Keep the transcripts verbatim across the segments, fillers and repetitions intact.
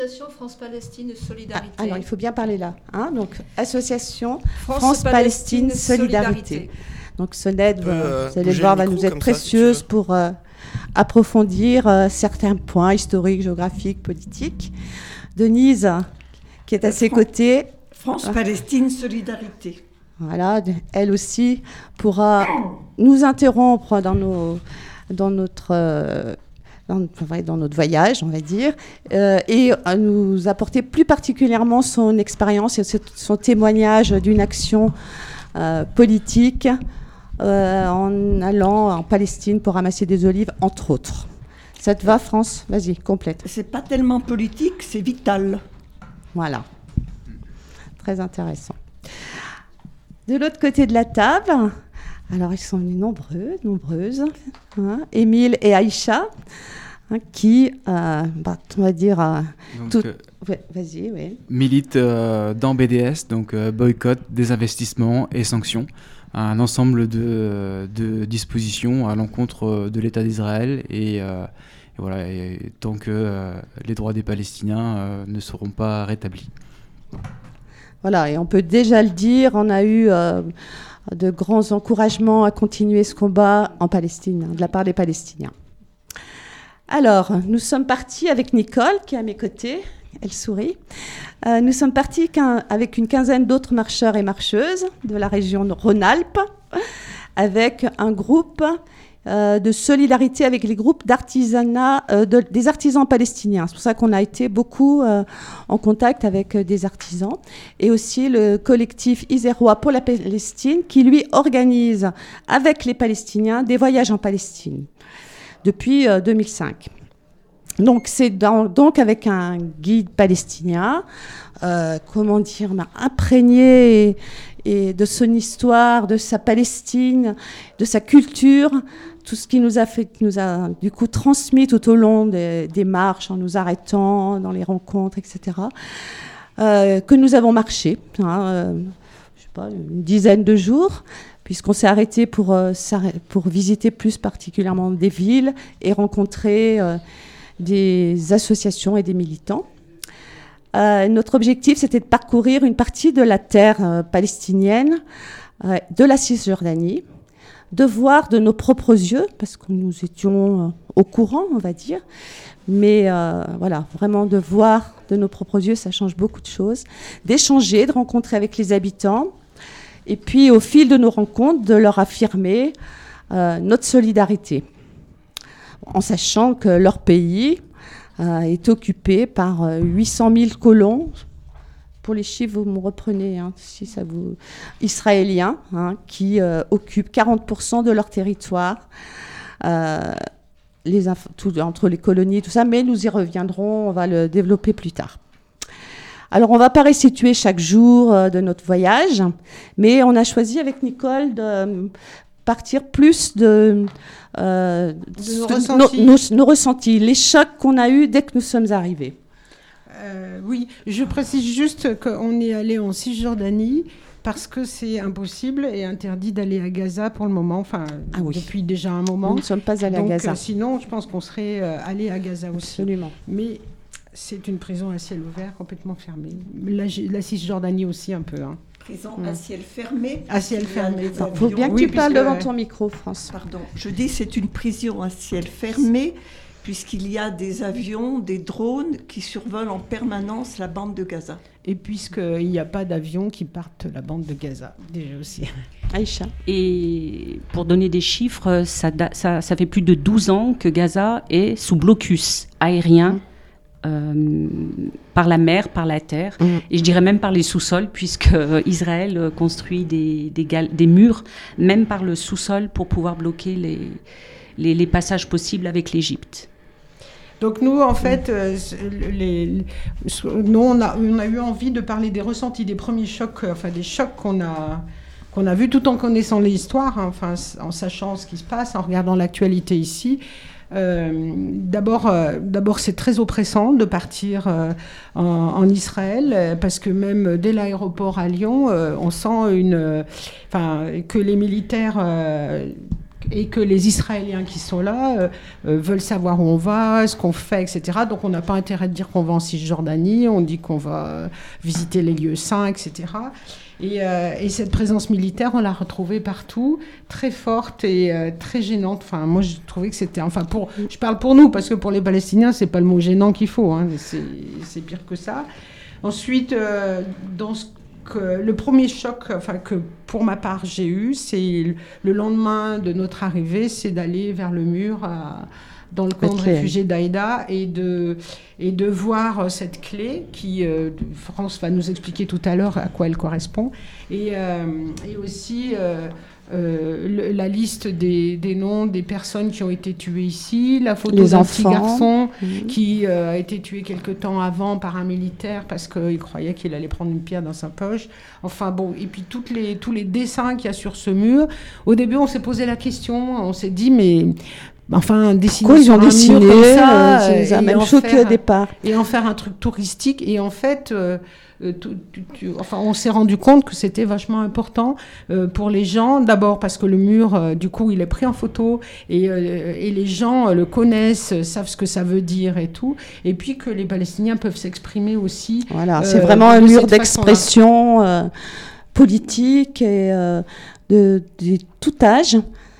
Association France-Palestine Solidarité. Ah, alors, il faut bien parler là. Hein, donc, Association France-Palestine France Solidarité. Solidarité. Donc, Soned, euh, vous allez le voir, va nous être précieuse ça, si pour euh, approfondir euh, certains points historiques, géographiques, politiques. Denise, qui est à ses côtés. France-Palestine Solidarité. Voilà, elle aussi pourra nous interrompre dans, nos, dans notre... Euh, Dans, dans notre voyage, on va dire, euh, et à nous apporter plus particulièrement son expérience et son témoignage d'une action euh, politique euh, en allant en Palestine pour ramasser des olives, entre autres. Ça te va, France ? Vas-y, complète. C'est pas tellement politique, c'est vital. Voilà. Très intéressant. De l'autre côté de la table, alors ils sont venus nombreux, nombreuses, hein, Émile et Aïcha, hein, qui, euh, bah, on va dire, euh, donc, tout... euh, ouais, vas-y, oui. Milite euh, dans B D S, donc euh, boycott, désinvestissement et sanctions, un ensemble de, de dispositions à l'encontre de l'État d'Israël et, euh, et voilà, et tant que euh, les droits des Palestiniens euh, ne seront pas rétablis. Voilà, et on peut déjà le dire, on a eu euh, de grands encouragements à continuer ce combat en Palestine, hein, de la part des Palestiniens. Alors, nous sommes partis avec Nicole, qui est à mes côtés, elle sourit. Euh, nous sommes partis avec une quinzaine d'autres marcheurs et marcheuses de la région Rhône-Alpes, avec un groupe euh, de solidarité avec les groupes d'artisanat, euh, de, des artisans palestiniens. C'est pour ça qu'on a été beaucoup euh, en contact avec euh, des artisans. Et aussi le collectif isérois pour la Palestine, qui lui organise avec les Palestiniens des voyages en Palestine depuis euh, deux mille cinq. Donc, c'est dans, donc avec un guide palestinien, euh, comment dire, imprégné et, et de son histoire, de sa Palestine, de sa culture, tout ce qui nous a fait, nous a du coup transmis tout au long des, des marches, en nous arrêtant dans les rencontres, et cetera. Euh, que nous avons marché, hein, euh, je sais pas, une dizaine de jours, puisqu'on s'est arrêté pour, euh, pour visiter plus particulièrement des villes et rencontrer euh, des associations et des militants. Euh, notre objectif, c'était de parcourir une partie de la terre euh, palestinienne, euh, de la Cisjordanie, de voir de nos propres yeux, parce que nous étions euh, au courant, on va dire, mais euh, voilà, vraiment de voir de nos propres yeux, ça change beaucoup de choses, d'échanger, de rencontrer avec les habitants, et puis au fil de nos rencontres, de leur affirmer euh, notre solidarité, en sachant que leur pays euh, est occupé par euh, huit cent mille colons. Pour les chiffres, vous me reprenez, hein, si ça vous... Israéliens, hein, qui euh, occupent quarante pour cent de leur territoire, euh, les inf- tout, entre les colonies et tout ça, mais nous y reviendrons, on va le développer plus tard. Alors, on ne va pas restituer chaque jour euh, de notre voyage, mais on a choisi avec Nicole de euh, partir plus de, euh, de nos, de ressentis. Nos, nos, nos ressentis, les chocs qu'on a eus dès que nous sommes arrivés. Euh, oui, je précise juste qu'on est allé en Cisjordanie parce que c'est impossible et interdit d'aller à Gaza pour le moment, enfin ah oui. depuis déjà un moment. Nous ne sommes pas allés Donc, à Gaza. Euh, sinon, je pense qu'on serait euh, allé à Gaza aussi. Absolument. Mais c'est une prison à ciel ouvert, complètement fermée. La, la Cisjordanie aussi un peu. Hein. Prison mmh. à ciel fermé. À ciel fermé. Il faut bien que oui, tu parles devant ton micro, France. Pardon, je dis c'est une prison à ciel fermé, puisqu'il y a des avions, des drones qui survolent en permanence la bande de Gaza. Et puisqu'il n'y a pas d'avions qui partent la bande de Gaza, déjà aussi. Aïcha. Et pour donner des chiffres, ça, ça, ça fait plus de douze ans que Gaza est sous blocus aérien, mmh. euh, par la mer, par la terre, mmh. et je dirais même par les sous-sols, puisque Israël construit des, des, gal- des murs, même par le sous-sol, pour pouvoir bloquer les, les, les passages possibles avec l'Égypte. Donc nous, en fait, euh, les, les, nous, on a, on a eu envie de parler des ressentis, des premiers chocs, enfin des chocs qu'on a, qu'on a vus tout en connaissant l'histoire, hein, enfin, en sachant ce qui se passe, en regardant l'actualité ici. Euh, d'abord, euh, d'abord, c'est très oppressant de partir euh, en, en Israël, parce que même dès l'aéroport à Lyon, euh, on sent une, enfin, que les militaires... Euh, et que les Israéliens qui sont là euh, euh, veulent savoir où on va, ce qu'on fait, et cetera. Donc on n'a pas intérêt de dire qu'on va en Cisjordanie, on dit qu'on va euh, visiter les lieux saints, et cetera. Et, euh, et cette présence militaire, on l'a retrouvée partout, très forte et euh, très gênante. Enfin, moi, je trouvais que c'était... Enfin, pour, je parle pour nous, parce que pour les Palestiniens, c'est pas le mot gênant qu'il faut. Hein, c'est, c'est pire que ça. Ensuite, euh, dans ce que, le premier choc, enfin, que pour ma part, j'ai eu, c'est le lendemain de notre arrivée, c'est d'aller vers le mur à... dans le camp de réfugiés d'Aïda et de, et de voir cette clé qui, euh, France va nous expliquer tout à l'heure à quoi elle correspond, et, euh, et aussi euh, euh, le, la liste des, des noms des personnes qui ont été tuées ici, la photo Les d'un petit enfants. garçon Mmh. qui euh, a été tué quelque temps avant par un militaire parce qu'il croyait qu'il allait prendre une pierre dans sa poche. Enfin bon, et puis toutes les, tous les dessins qu'il y a sur ce mur. Au début, on s'est posé la question, on s'est dit, mais... Enfin, dessiner Quoi, ils sur ont un dessiné, mur comme ça, euh, ça nous a et même en choqué faire- au départ. et en faire un truc touristique. Et en fait, euh, euh, tu- tu- tu- enfin, on s'est rendu compte que c'était vachement important euh, pour les gens. D'abord parce que le mur, euh, du coup, il est pris en photo et, euh, et les gens euh, le connaissent, euh, savent ce que ça veut dire et tout. Et puis que les Palestiniens peuvent s'exprimer aussi. Voilà, Euh, c'est vraiment un de mur cette d'expression euh, politique et euh, de, de tout âge.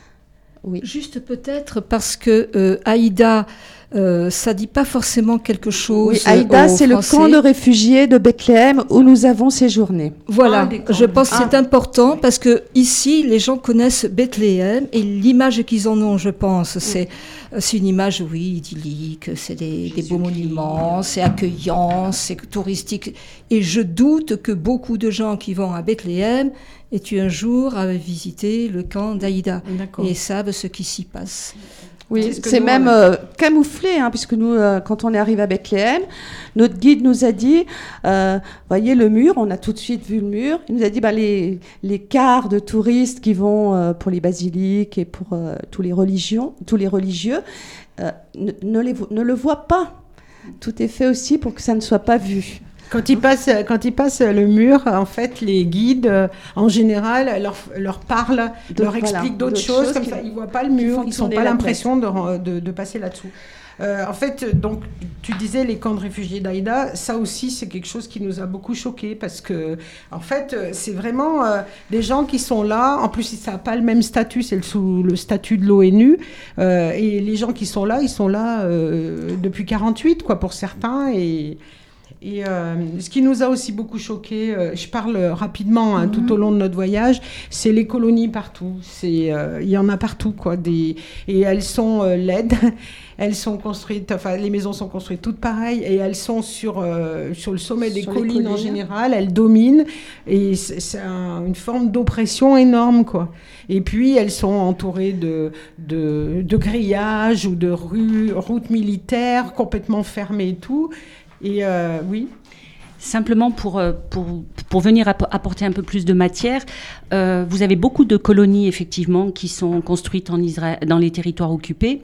Oui. Juste peut-être parce que euh, Aïda, euh, ça dit pas forcément quelque chose. Oui, Aïda, aux c'est le Français. camp de réfugiés de Bethléem où nous avons séjourné. Voilà, Un des camps. je pense que c'est Ah. important parce que ici, les gens connaissent Bethléem et l'image qu'ils en ont, je pense, c'est c'est une image, oui, idyllique, c'est des, des beaux monuments, c'est accueillant, c'est touristique. Et je doute que beaucoup de gens qui vont à Bethléem aient eu un jour à visiter le camp d'Aïda D'accord. et savent ce qui s'y passe. Oui, C'est ce que c'est nous, même on a- euh, camouflé, hein, puisque nous, euh, quand on est arrivé à Bethléem, notre guide nous a dit, euh, voyez le mur, on a tout de suite vu le mur, il nous a dit, bah, les, les quarts de touristes qui vont euh, pour les basiliques et pour euh, tous les religions, tous les religieux, euh, ne, ne les vo- ne le voient pas. Tout est fait aussi pour que ça ne soit pas vu. Quand ils passent, quand ils passent le mur, en fait, les guides, euh, en général, leur, leur parlent, D'autres- leur voilà, expliquent d'autres d'autres choses, choses comme qui- ça, ils voient pas le qui mur, font ils n'ont tourner pas la l'impression de, ren- de, de passer là-dessous. Euh, en fait, donc, tu disais les camps de réfugiés d'Aïda, ça aussi, c'est quelque chose qui nous a beaucoup choqués parce que, en fait, euh, c'est vraiment euh, des gens qui sont là. En plus, ça n'a pas le même statut, c'est le, sous le statut de l'ONU. Euh, et les gens qui sont là, ils sont là euh, depuis quarante-huit, quoi, pour certains. Et. Et euh, ce qui nous a aussi beaucoup choqué, euh, je parle rapidement hein, tout au long de notre voyage, c'est les colonies partout. C'est, euh, il y en a partout, quoi. Des, et elles sont euh, laides, elles sont construites, enfin les maisons sont construites toutes pareilles, et elles sont sur sur, sur le sommet des Sur les collines, en collines. général, elles dominent, et c'est, c'est un- une forme d'oppression énorme, quoi. Et puis elles sont entourées de, de, de grillages ou de rues, routes militaires complètement fermées et tout. Et euh, oui. Simplement pour, euh, pour, pour venir app- apporter un peu plus de matière, euh, vous avez beaucoup de colonies effectivement qui sont construites en Israël, dans les territoires occupés.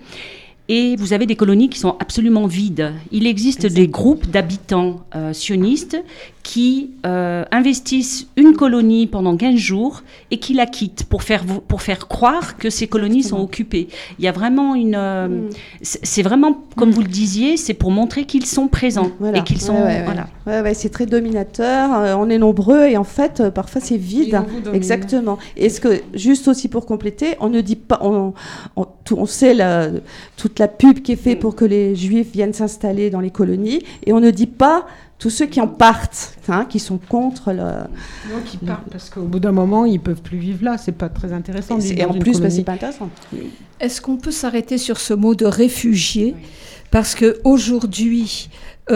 Et vous avez des colonies qui sont absolument vides. Il existe Exactement. des groupes d'habitants euh, sionistes qui euh, investissent une colonie pendant quinze jours et qui la quittent pour faire, pour faire croire que ces colonies Exactement. sont occupées. Il y a vraiment une... euh, Mm. c'est c'est vraiment, comme vous le disiez, c'est pour montrer qu'ils sont présents Voilà. et qu'ils sont... Ouais, ouais, ouais. Voilà. Ouais, ouais, c'est très dominateur. euh, on est nombreux et en fait, euh, parfois c'est Et vide. on vous domine. Exactement. Et ce que, juste aussi pour compléter, on ne dit pas, on, on, tout- on sait la, toute la pub qui est faite pour que les Juifs viennent s'installer dans les colonies, et on ne dit pas tous ceux qui en partent, hein, qui sont contre le. Donc ils partent parce qu'au bout d'un moment, ils peuvent plus vivre là. C'est pas très intéressant. de Et, vivre en dans une plus, bah, colonie. c'est pas intéressant. Est-ce qu'on peut s'arrêter sur ce mot de réfugié? Parce qu'aujourd'hui,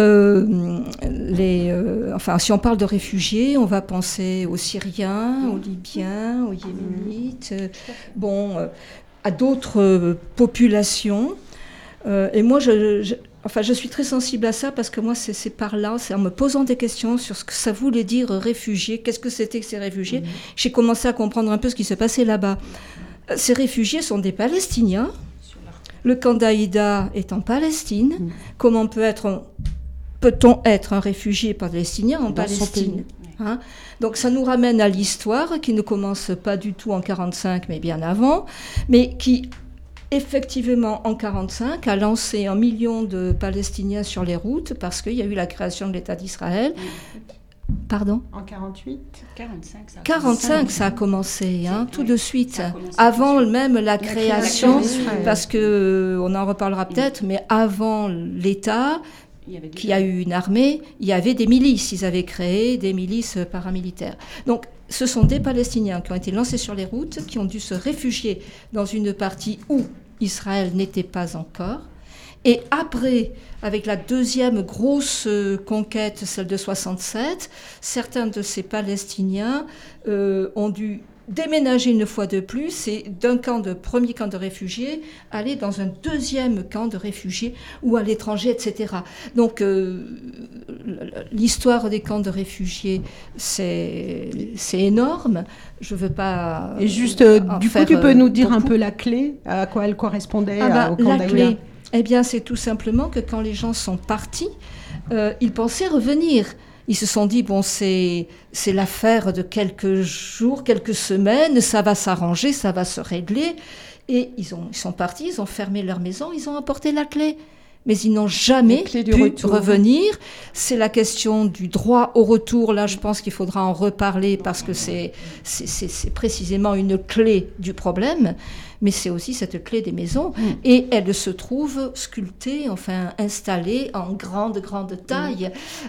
euh, les, euh, enfin, si on parle de réfugiés, on va penser aux Syriens, aux Libyens, aux Yéménites, euh, bon, euh, à d'autres euh, populations. Euh, et moi, je, je, enfin, je suis très sensible à ça parce que moi, c'est, c'est par là, c'est en me posant des questions sur ce que ça voulait dire réfugié, qu'est-ce que c'était que ces réfugiés. J'ai commencé à comprendre un peu ce qui se passait là-bas. Euh, Ces réfugiés sont des Palestiniens. Le camp d'Aïda est en Palestine. Mm. Comment peut être peut-on être un réfugié palestinien en Dans son Palestine, hein? Donc ça nous ramène à l'histoire qui ne commence pas du tout en quarante-cinq, mais bien avant, mais qui effectivement en quarante-cinq a lancé un million de Palestiniens sur les routes parce qu'il y a eu la création de l'État d'Israël. Pardon ? En quarante-huit quarante-cinq, ça a quarante-cinq, ça a commencé, hein, tout de suite, Ça a commencé avant tout de suite. même la création, d'Israël. parce que euh, on en reparlera peut-être, mais avant l'État, Il y avait qui a eu une armée, il y avait des milices, ils avaient créé des milices paramilitaires. Donc ce sont des Palestiniens qui ont été lancés sur les routes, qui ont dû se réfugier dans une partie où Israël n'était pas encore. Et après, avec la deuxième grosse euh, conquête, celle de soixante-sept, certains de ces Palestiniens euh, ont dû déménager une fois de plus et d'un camp de premier camp de réfugiés aller dans un deuxième camp de réfugiés ou à l'étranger, et cetera. Donc euh, l'histoire des camps de réfugiés, c'est, c'est énorme. Je veux pas. Et juste, euh, en du coup, faire, tu peux nous dire beaucoup. un peu la clé, à quoi elle correspondait Ah bah, à- au camp la d'Aïda. clé, eh bien, c'est tout simplement que quand les gens sont partis, euh, ils pensaient revenir. Ils se sont dit, bon, c'est, c'est l'affaire de quelques jours, quelques semaines, ça va s'arranger, ça va se régler. Et ils, ont, ils sont partis, ils ont fermé leur maison, ils ont apporté la clé. Mais ils n'ont jamais La clé du pu retour. revenir. C'est la question du droit au retour. Là, je pense qu'il faudra en reparler parce que c'est, c'est, c'est, c'est précisément une clé du problème. Mais c'est aussi cette clé des maisons. Mm. Et elle se trouve sculptée, enfin installée en grande, grande taille,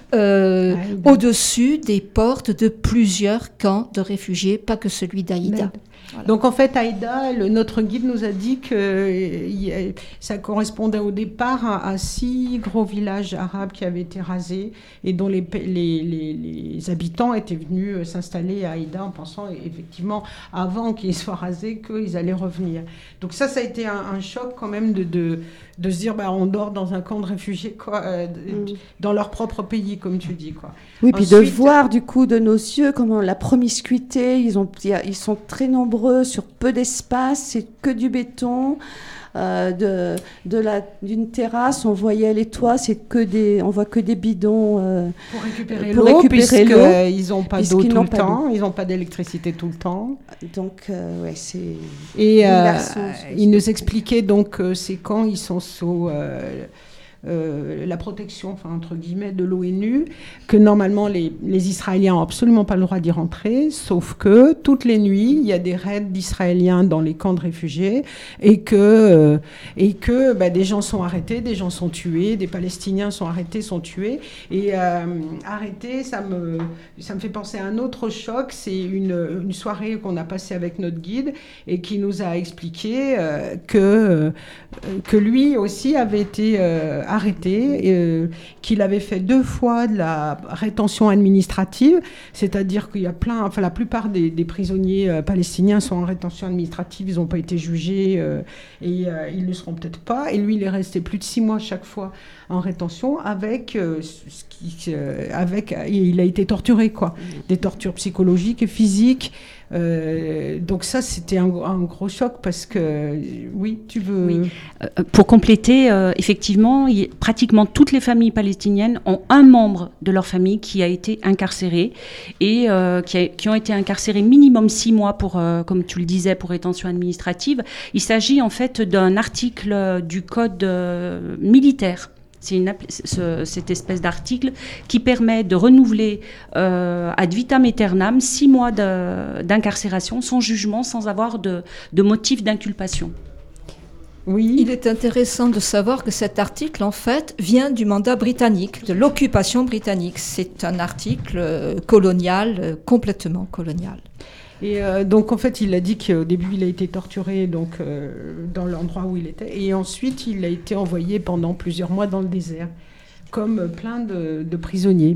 euh, Aïda. au-dessus des portes de plusieurs camps de réfugiés, pas que celui d'Aïda. Voilà. Donc en fait, Aïda, le- notre guide nous a dit que euh, y a- ça correspondait au départ à, à six gros villages arabes qui avaient été rasés et dont les, pa- les, les- les habitants étaient venus euh, s'installer à Aïda en pensant effectivement, avant qu'ils soient rasés, qu'ils allaient revenir. Donc ça, ça a été un, un choc quand même de, de, de se dire, bah, on dort dans un camp de réfugiés, quoi, euh, de- Mm. dans leur propre pays, comme tu dis, quoi. Oui, puis de Ensuite- voir du coup de nos yeux comment la promiscuité, ils, ont, il y a- ils sont très nombreux sur peu d'espace, c'est que du béton. Euh, de, de la, d'une terrasse, on voyait les toits, c'est que des, on voit que des bidons. euh, Pour récupérer Pour l'eau, récupérer l'eau, puisqu'ils n'ont pas d'eau puisqu'ils tout n'ont le pas temps, ils n'ont pas d'électricité tout le temps. donc, euh, ouais, c'est. Et euh, Bouleversant, ce- il nous expliquait donc que ces camps, ils sont sous euh, euh, la protection, enfin, entre guillemets, de l'ONU, que normalement les, les Israéliens n'ont absolument pas le droit d'y rentrer, sauf que toutes les nuits, il y a des raids d'Israéliens dans les camps de réfugiés et que, euh, et que bah, des gens sont arrêtés, des gens sont tués, des Palestiniens sont arrêtés, sont tués. Et euh, arrêtés, ça me, ça me fait penser à un autre choc, c'est une, une soirée qu'on a passée avec notre guide et qui nous a expliqué euh, que, euh, que lui aussi avait été euh, arrêté, euh, qu'il avait fait deux fois de la rétention administrative, c'est-à-dire qu'il y a plein, enfin la plupart des, des prisonniers euh, palestiniens sont en rétention administrative, ils n'ont pas été jugés euh, et euh, ils ne le seront peut-être pas. Et lui, il est resté plus de six mois chaque fois en rétention avec, euh, ce qui, euh, avec, et il a été torturé, quoi, des tortures psychologiques et physiques. Euh, donc ça, c'était un, un gros choc parce que, oui, tu veux... Oui. Euh, pour compléter, euh, effectivement, il, pratiquement toutes les familles palestiniennes ont un membre de leur famille qui a été incarcéré et euh, qui, a, qui ont été incarcérés minimum six mois pour, euh, comme tu le disais, pour rétention administrative. Il s'agit en fait d'un article du code euh, militaire. C'est une, ce, cette espèce d'article qui permet de renouveler euh, ad vitam aeternam six mois de, d'incarcération sans jugement, sans avoir de, de motif d'inculpation. Oui. Il est intéressant de savoir que cet article, en fait, vient du mandat britannique, de l'occupation britannique. C'est un article euh, colonial, euh, complètement colonial. Et euh, donc, en fait, il a dit qu'au début, il a été torturé donc, euh, dans l'endroit où il était. Et ensuite, il a été envoyé pendant plusieurs mois dans le désert, comme plein de, de prisonniers.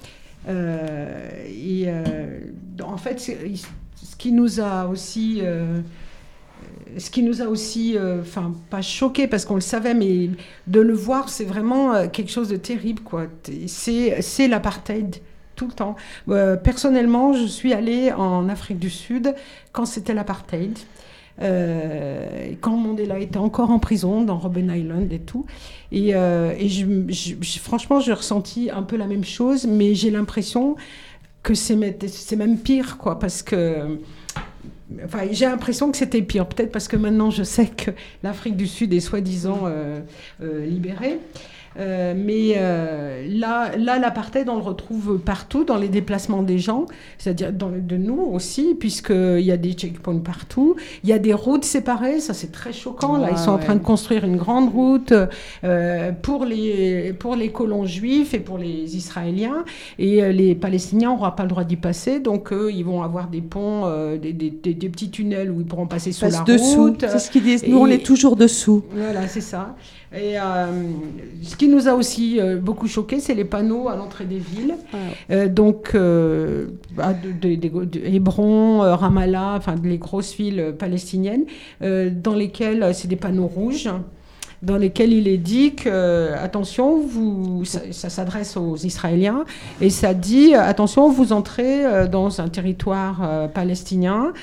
Euh, et euh, en fait, ce qui nous a aussi... Euh, ce qui nous a aussi, enfin, euh, pas choqué parce qu'on le savait, mais de le voir, c'est vraiment euh, quelque chose de terrible, quoi. C'est, c'est l'apartheid. Tout le temps. Euh, personnellement, je suis allée en Afrique du Sud quand c'était l'apartheid. Euh, quand Mandela était encore en prison dans Robben Island et tout. Et, euh, et je, je, je, franchement, j'ai ressenti un peu la même chose, mais j'ai l'impression que c'est, c'est même pire, quoi, parce que... Enfin, j'ai l'impression que c'était pire, peut-être parce que maintenant je sais que l'Afrique du Sud est soi-disant euh, euh, libérée. Euh, mais euh, là, là, l'apartheid, on le retrouve partout dans les déplacements des gens, c'est-à-dire dans, de nous aussi, puisqu'il y a des checkpoints partout. Il y a des routes séparées, ça c'est très choquant. Là, ah, ils sont ouais. en train de construire une grande route euh, pour, les, pour les colons juifs et pour les Israéliens. Et euh, les Palestiniens n'auront pas le droit d'y passer, donc eux, ils vont avoir des ponts, euh, des, des, des, des petits tunnels où ils pourront passer sous la dessous, route. C'est ce qu'ils disent. Nous, et, on est toujours dessous. Voilà, c'est ça. Et euh, ce qui nous a aussi euh, beaucoup choqué, c'est les panneaux à l'entrée des villes. Ah. Euh, donc, euh, de, de, de, de Hébron, euh, Ramallah, enfin les grosses villes palestiniennes, euh, dans lesquelles c'est des panneaux rouges, dans lesquels il est dit que, euh, attention, vous, ça, ça s'adresse aux Israéliens, et ça dit, attention, vous entrez euh, dans un territoire euh, palestinien,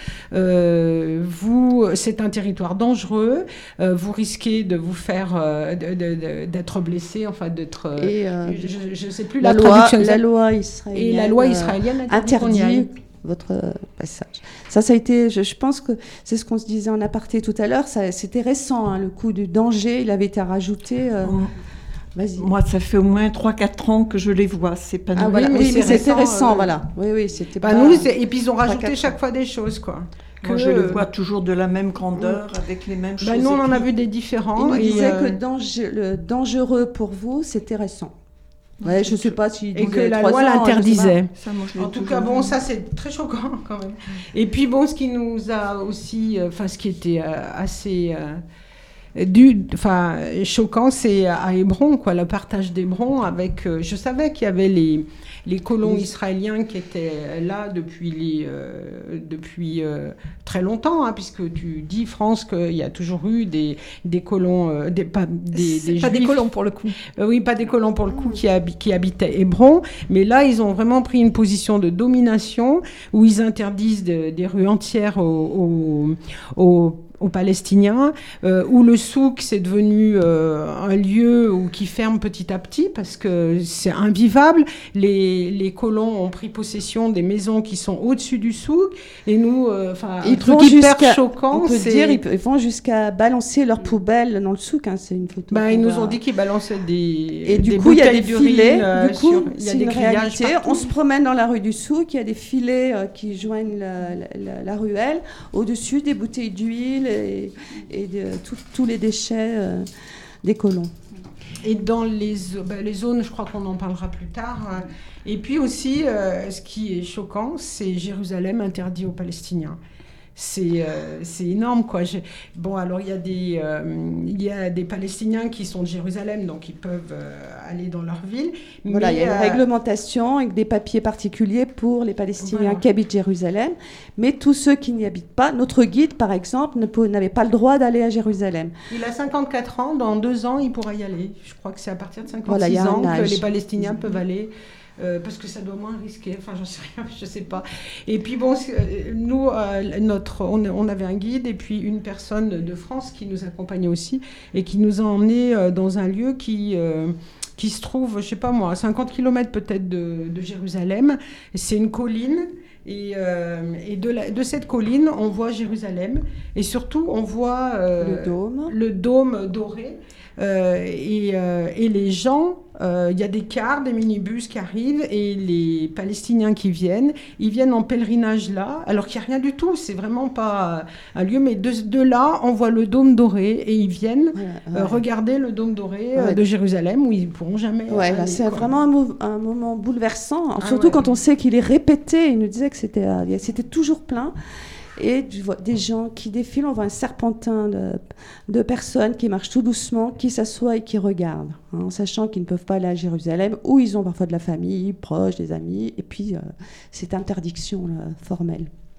euh, vous, c'est un territoire dangereux, euh, vous risquez de vous faire, euh, de, de, de, d'être blessé, enfin d'être... Et, euh, je ne sais plus la, la, loi, traduction la loi israélienne. Et la loi israélienne interdit, interdit votre passage. Ça, ça a été, je, je pense que c'est ce qu'on se disait en aparté tout à l'heure, ça, c'était récent, hein, le coup du danger, il avait été rajouté. Euh, oh. Vas-y. Moi, ça fait au moins trois quatre ans que je les vois, ces panneaux. Ah, voilà. Oui, mais, oui, mais c'est c'était récent, récent, euh... voilà. Oui, oui, c'était bah, pas... nous, et puis ils ont rajouté chaque ans. fois des choses, quoi. Moi, que, je les vois toujours de la même grandeur, mmh. avec les mêmes bah, choses. Nous, on en puis... a vu des différents. Il nous et disait euh... que danger, le dangereux pour vous, c'était récent. Ouais, je ne sais pas si... Et que la loi l'interdisait. Ça, moi, en tout cas, bon, ça, c'est très choquant, quand même. Et puis, bon, ce qui nous a aussi... Enfin, euh, ce qui était euh, assez... Euh, du, enfin, choquant, c'est à Hébron, quoi, le partage d'Hébron avec... Euh, je savais qu'il y avait les... les colons oui. israéliens qui étaient là depuis, les, euh, depuis euh, très longtemps, hein, puisque tu dis, France, qu'il y a toujours eu des, des colons, euh, des, pas, des, des pas juifs, des colons pour le coup. Euh, oui, pas des colons pour le coup qui, hab- qui habitaient Hébron, mais là, ils ont vraiment pris une position de domination où ils interdisent de, des rues entières aux, aux, aux aux Palestiniens, euh, où le souk c'est devenu euh, un lieu où, qui ferme petit à petit parce que c'est invivable. Les, les colons ont pris possession des maisons qui sont au-dessus du souk et nous, enfin, euh, un truc hyper choquant. On peut c'est... dire, ils vont jusqu'à balancer leurs poubelles dans le souk. Hein, c'est une photo. Bah, ils nous voit. ont dit qu'ils balançaient des et du des coup il y a des filets. Euh, du coup, sur, il y a c'est des une réalité. partout. On se promène dans la rue du souk, il y a des filets euh, qui joignent la, la, la ruelle. Au-dessus, des bouteilles d'huile. Et, et de tous les déchets euh, des colons. Et dans les, ben, les zones, je crois qu'on en parlera plus tard. Euh, et puis aussi, euh, ce qui est choquant, c'est Jérusalem interdit aux Palestiniens. C'est, euh, c'est énorme, quoi. J'ai... Bon, alors, il y a des, euh, il y a des Palestiniens qui sont de Jérusalem, donc ils peuvent euh, aller dans leur ville. Voilà, mais, il y a une euh... réglementation avec des papiers particuliers pour les Palestiniens voilà. qui habitent Jérusalem. Mais tous ceux qui n'y habitent pas, notre guide, par exemple, ne peut, n'avait pas le droit d'aller à Jérusalem. Il a cinquante-quatre ans, dans deux ans, il pourra y aller. Je crois que c'est à partir de cinquante-six voilà, ans que les Palestiniens peuvent aller. Euh, parce que ça doit moins risquer, enfin j'en sais rien, je sais pas. Et puis bon, nous, euh, notre, on, on avait un guide et puis une personne de France qui nous accompagnait aussi et qui nous a emmenés euh, dans un lieu qui, euh, qui se trouve, je sais pas moi, à cinquante kilomètres peut-être de, de Jérusalem. C'est une colline. Et, euh, et de, la, de cette colline, on voit Jérusalem et surtout on voit euh, le dôme, le dôme doré. Euh, et, euh, et les gens, il euh, y a des cars, des minibus qui arrivent et les Palestiniens qui viennent, ils viennent en pèlerinage là, alors qu'il n'y a rien du tout, c'est vraiment pas un lieu, mais de, de là, on voit le dôme doré et ils viennent ouais, ouais. Euh, regarder le dôme doré ouais. euh, de Jérusalem où ils ne pourront jamais ouais, aller. Là, c'est quoi. vraiment un, mou- un moment bouleversant, ah, surtout ouais. quand on sait qu'il est répété, il nous disait que c'était, euh, c'était toujours plein. Et tu vois des gens qui défilent, on voit un serpentin de, de personnes qui marchent tout doucement, qui s'assoient et qui regardent, hein, en sachant qu'ils ne peuvent pas aller à Jérusalem, où ils ont parfois de la famille, proches, des amis, et puis euh, cette interdiction là, formelle.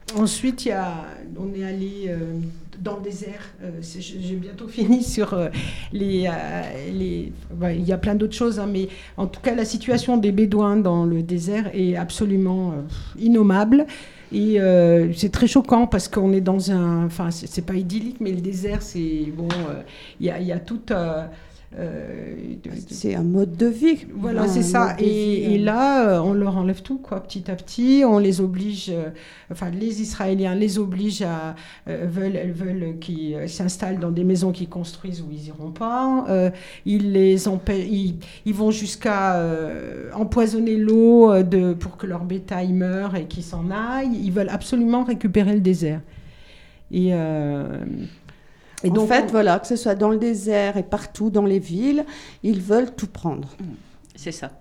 ensuite, il y a, on est allé euh, dans le désert. Euh, c'est, j'ai bientôt fini sur euh, les... Euh, les ouais, il y a plein d'autres choses, hein, mais en tout cas, la situation des Bédouins dans le désert est absolument euh, innommable. Et euh, c'est très choquant parce qu'on est dans un... Enfin, c'est, c'est pas idyllique, mais le désert, c'est... Bon, il euh, y, y a tout... Euh, Euh, de, de... C'est un mode de vie. Voilà, c'est ça. Et, vie, et là, euh, on leur enlève tout, quoi, petit à petit. On les oblige, euh, enfin, les Israéliens les obligent à, euh, veulent, elles veulent qu'ils euh, s'installent dans des maisons qu'ils construisent où ils n'iront pas. Euh, ils les empêchent, ils, ils vont jusqu'à euh, empoisonner l'eau de, pour que leur bétail meure et qu'ils s'en aillent. Ils veulent absolument récupérer le désert. Et euh, Et en donc, fait, on... voilà, que ce soit dans le désert et partout dans les villes, ils veulent tout prendre. C'est ça.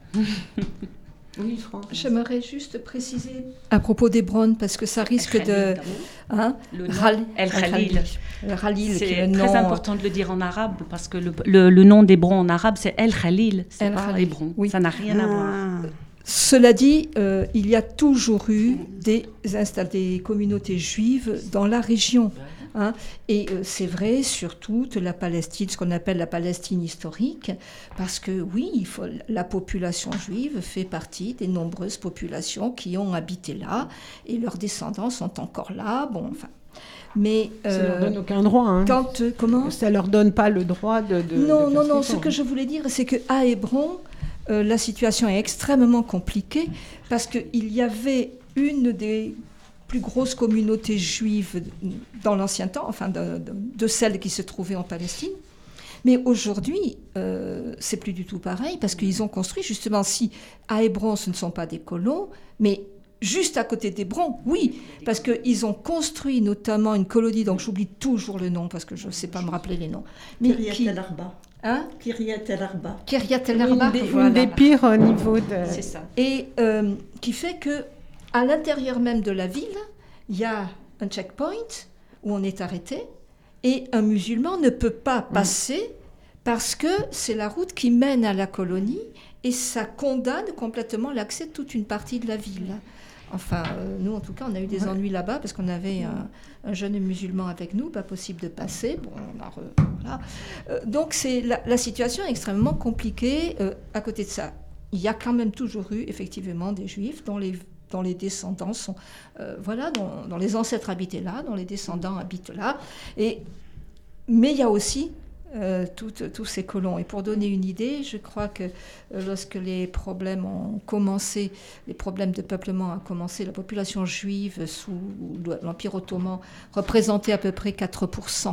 Oui, France. J'aimerais juste préciser à propos d'Hébron, parce que ça risque El de... Hein le nom, El Khalil. El Khalil. C'est le très nom... important de le dire en arabe, parce que le, le, le nom d'Hébron en arabe, c'est El Khalil. C'est El pas Hébron. Oui. Ça n'a rien ah. à voir. Cela dit, euh, il y a toujours eu des, insta- des communautés juives dans la région. Hein, et euh, c'est vrai sur toute la Palestine, ce qu'on appelle la Palestine historique, parce que oui, il faut, la population juive fait partie des nombreuses populations qui ont habité là, et leurs descendants sont encore là. Bon, enfin, mais euh, ça leur donne aucun droit. Hein. Quand euh, comment ça leur donne pas le droit de. de non, de non, non. Ce que je voulais dire, c'est que à Hébron, euh, la situation est extrêmement compliquée parce que il y avait une des plus grosse communauté juive dans l'ancien temps, enfin de, de, de celles qui se trouvaient en Palestine. Mais aujourd'hui, euh, c'est plus du tout pareil, parce qu'ils ont construit, justement, si à Hébron, ce ne sont pas des colons, mais juste à côté d'Hébron, oui, parce qu'ils ont construit notamment une colonie, donc j'oublie toujours le nom, parce que je ne sais pas me rappeler les noms. Mais Kiryat qui... el-Arba. Hein Kiryat el-Arba. Kiryat el-Arba. Une des, voilà. Une des pires au niveau de... C'est ça. Et euh, qui fait que à l'intérieur même de la ville, il y a un checkpoint où on est arrêté et un musulman ne peut pas passer mmh. parce que c'est la route qui mène à la colonie et ça condamne complètement l'accès de toute une partie de la ville. Enfin, euh, nous, en tout cas, on a eu des ouais. ennuis là-bas parce qu'on avait un, un jeune musulman avec nous, pas possible de passer. Bon, on a re, voilà. euh, donc, c'est, la, la situation est extrêmement compliquée. Euh, à côté de ça, il y a quand même toujours eu, effectivement, des juifs dont les dont les descendants sont, euh, voilà, dont, dont les ancêtres habitaient là, dont les descendants habitent là. Et, mais il y a aussi euh, tous ces colons. Et pour donner une idée, je crois que euh, lorsque les problèmes ont commencé, les problèmes de peuplement ont commencé, la population juive sous l'Empire ottoman représentait à peu près quatre pour cent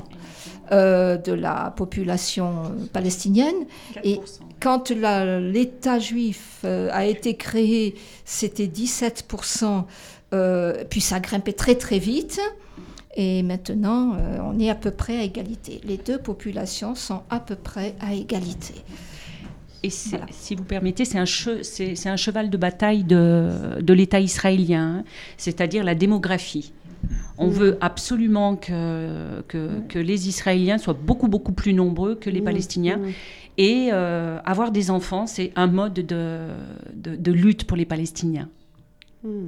euh, de la population palestinienne. quatre pour cent. Et quand la, l'État juif euh, a été créé, c'était dix-sept pour cent, euh, puis ça a grimpé très très vite. Et maintenant, euh, on est à peu près à égalité. Les deux populations sont à peu près à égalité. Et voilà. Si vous permettez, c'est un, che, c'est, c'est un cheval de bataille de, de l'État israélien, hein, c'est-à-dire la démographie. On mmh. veut absolument que, que, mmh. que les Israéliens soient beaucoup, beaucoup plus nombreux que les mmh. Palestiniens. Mmh. Et euh, avoir des enfants, c'est un mode de, de, de lutte pour les Palestiniens. Mmh.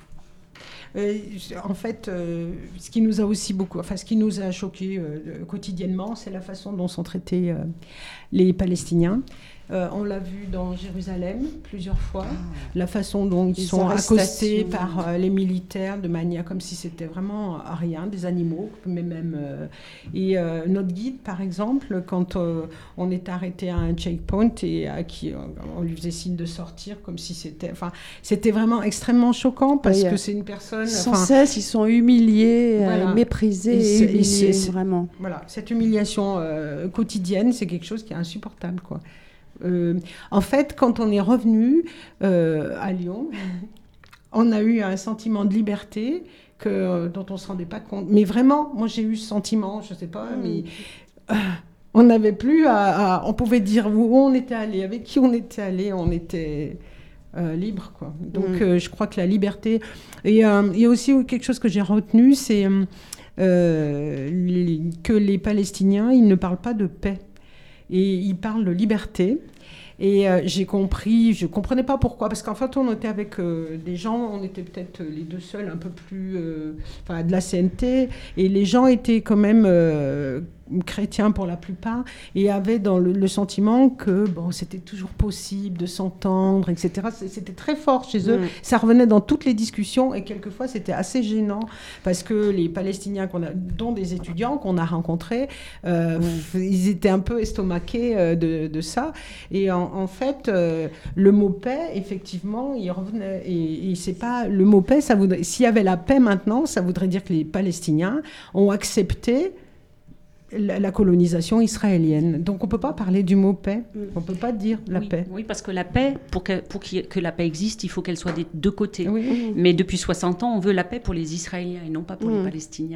Euh, en fait, euh, ce qui nous a aussi beaucoup, enfin, ce qui nous a choqué euh, quotidiennement, c'est la façon dont sont traités euh, les Palestiniens. Euh, on l'a vu dans Jérusalem plusieurs fois, ah. la façon dont ils les sont accostés par euh, les militaires de manière comme si c'était vraiment rien, des animaux, mais même. Euh, et euh, notre guide, par exemple, quand euh, on est arrêté à un checkpoint et à qui euh, on lui faisait signe de sortir, comme si c'était, enfin, c'était vraiment extrêmement choquant parce oui, que c'est une personne. Sans cesse, ils sont humiliés, voilà. euh, méprisés, et, et humiliés, et c'est, c'est, vraiment. Voilà, cette humiliation euh, quotidienne, c'est quelque chose qui est insupportable, quoi. Euh, en fait, quand on est revenu euh, à Lyon, on a eu un sentiment de liberté que, euh, dont on ne se rendait pas compte. Mais vraiment, moi j'ai eu ce sentiment, je ne sais pas, mmh. mais euh, on n'avait plus à, à... On pouvait dire où on était allé, avec qui on était allé, on était euh, libre, quoi. Donc mmh. euh, je crois que la liberté... Et euh, il y a aussi quelque chose que j'ai retenu, c'est euh, les, que les Palestiniens, ils ne parlent pas de paix. Et ils parlent de liberté. Et euh, j'ai compris, je ne comprenais pas pourquoi, parce qu'en fait, on était avec euh, des gens, on était peut-être les deux seuls un peu plus, euh, enfin, de la C N T, et les gens étaient quand même euh, chrétiens pour la plupart, et avaient dans le, le sentiment que bon, c'était toujours possible de s'entendre, et cetera. C'était très fort chez eux, mmh. ça revenait dans toutes les discussions, et quelquefois, c'était assez gênant, parce que les Palestiniens, qu'on a, dont des étudiants qu'on a rencontrés, euh, mmh. ils étaient un peu estomaqués euh, de, de ça, et en En fait, euh, le mot paix, effectivement, il revenait. Et, et c'est pas le mot paix. Ça voudrait, s'il y avait la paix maintenant, ça voudrait dire que les Palestiniens ont accepté la, la colonisation israélienne. Donc, on peut pas parler du mot paix. On peut pas dire la oui, paix. Oui, parce que la paix, pour que, pour que la paix existe, il faut qu'elle soit des deux côtés. Oui. Mais depuis soixante ans, on veut la paix pour les Israéliens et non pas pour mmh. les Palestiniens.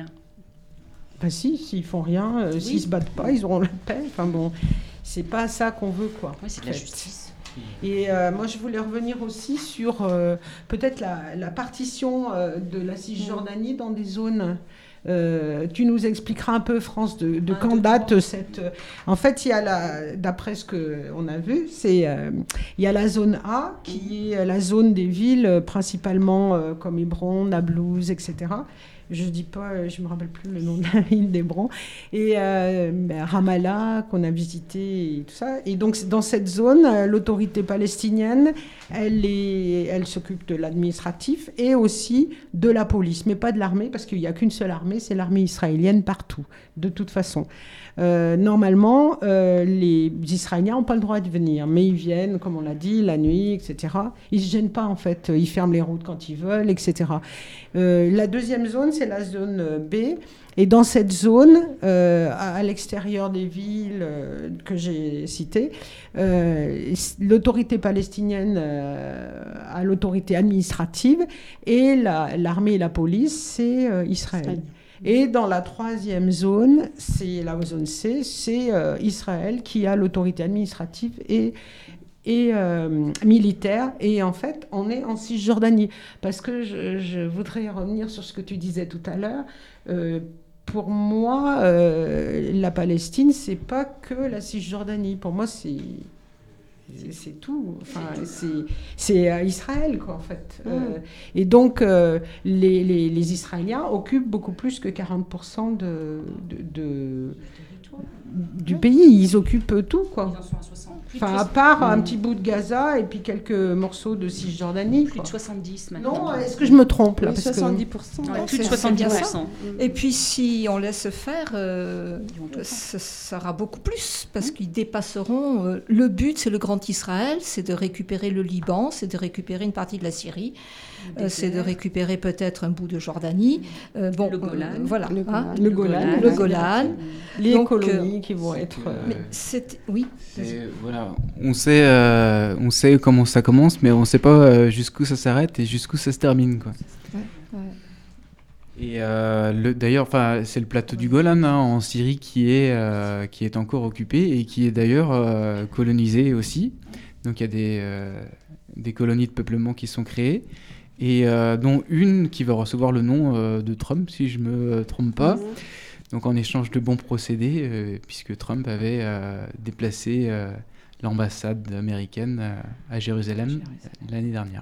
Ben si, s'ils font rien, euh, oui. s'ils se battent pas, ils auront la paix. Enfin bon. C'est pas ça qu'on veut, quoi. Oui, c'est de la justice. Et euh, moi, je voulais revenir aussi sur euh, peut-être la, la partition euh, de la Cisjordanie dans des zones. Euh, tu nous expliqueras un peu, France, de, de quand date cette... Euh, en fait, il y a la, d'après ce qu'on a vu, c'est, euh, il y a la zone A, qui est la zone des villes, principalement euh, comme Hébron, Naplouse, et cetera. Je dis pas, je me rappelle plus le nom de la ville d'Hébron, et euh, ben, Ramallah qu'on a visité et tout ça. Et donc dans cette zone, l'autorité palestinienne, elle est, elle s'occupe de l'administratif et aussi de la police, mais pas de l'armée parce qu'il n'y a qu'une seule armée, c'est l'armée israélienne partout, de toute façon. Euh, normalement, euh, les Israéliens n'ont pas le droit de venir, mais ils viennent, comme on l'a dit, la nuit, et cetera. Ils ne se gênent pas, en fait. Ils ferment les routes quand ils veulent, et cetera. Euh, la deuxième zone, c'est la zone B. Et dans cette zone, euh, à, à l'extérieur des villes euh, que j'ai citées, euh, l'autorité palestinienne euh, a l'autorité administrative et la, l'armée et la police, c'est euh, Israël. Et dans la troisième zone, c'est la zone C, c'est euh, Israël qui a l'autorité administrative et, et euh, militaire. Et en fait, on est en Cisjordanie. Parce que je, je voudrais revenir sur ce que tu disais tout à l'heure. Euh, pour moi, euh, la Palestine, c'est pas que la Cisjordanie. Pour moi, c'est... C'est, c'est tout. Enfin, c'est, c'est euh, Israël, quoi, en fait. Mmh. Euh, et donc, euh, les, les, les Israéliens occupent beaucoup plus que quarante pour cent de, de, de, du oui. pays. Ils occupent tout, quoi. Ils en sont à soixante. Enfin, à part mmh. un petit bout de Gaza et puis quelques morceaux de Cisjordanie. Plus quoi. De soixante-dix maintenant. Non, est-ce que je me trompe là? Oui, parce soixante-dix pour cent. que... Ouais, plus de soixante-dix pour cent. Et puis, si on laisse faire, euh, ça sera beaucoup plus parce mmh. qu'ils dépasseront. Euh, le but, c'est le Grand Israël, c'est de récupérer le Liban, c'est de récupérer une partie de la Syrie, euh, c'est de récupérer peut-être un bout de Jordanie. Euh, bon, le Golan. Euh, voilà. Le Golan. Hein, le Golan. Le Golan. Les Donc, colonies qui vont être... Euh, mais c'est... Oui. C'est, voilà, on sait, euh, on sait comment ça commence, mais on ne sait pas euh, jusqu'où ça s'arrête et jusqu'où ça se termine, quoi. Ouais, ouais. Et euh, le, d'ailleurs, enfin, c'est le plateau du Golan hein, en Syrie qui est euh, qui est encore occupé et qui est d'ailleurs euh, colonisé aussi. Donc il y a des euh, des colonies de peuplement qui sont créées et euh, dont une qui va recevoir le nom euh, de Trump, si je me trompe pas. Mmh. Donc en échange de bons procédés, euh, puisque Trump avait euh, déplacé euh, l'ambassade américaine euh, à Jérusalem, Jérusalem l'année dernière.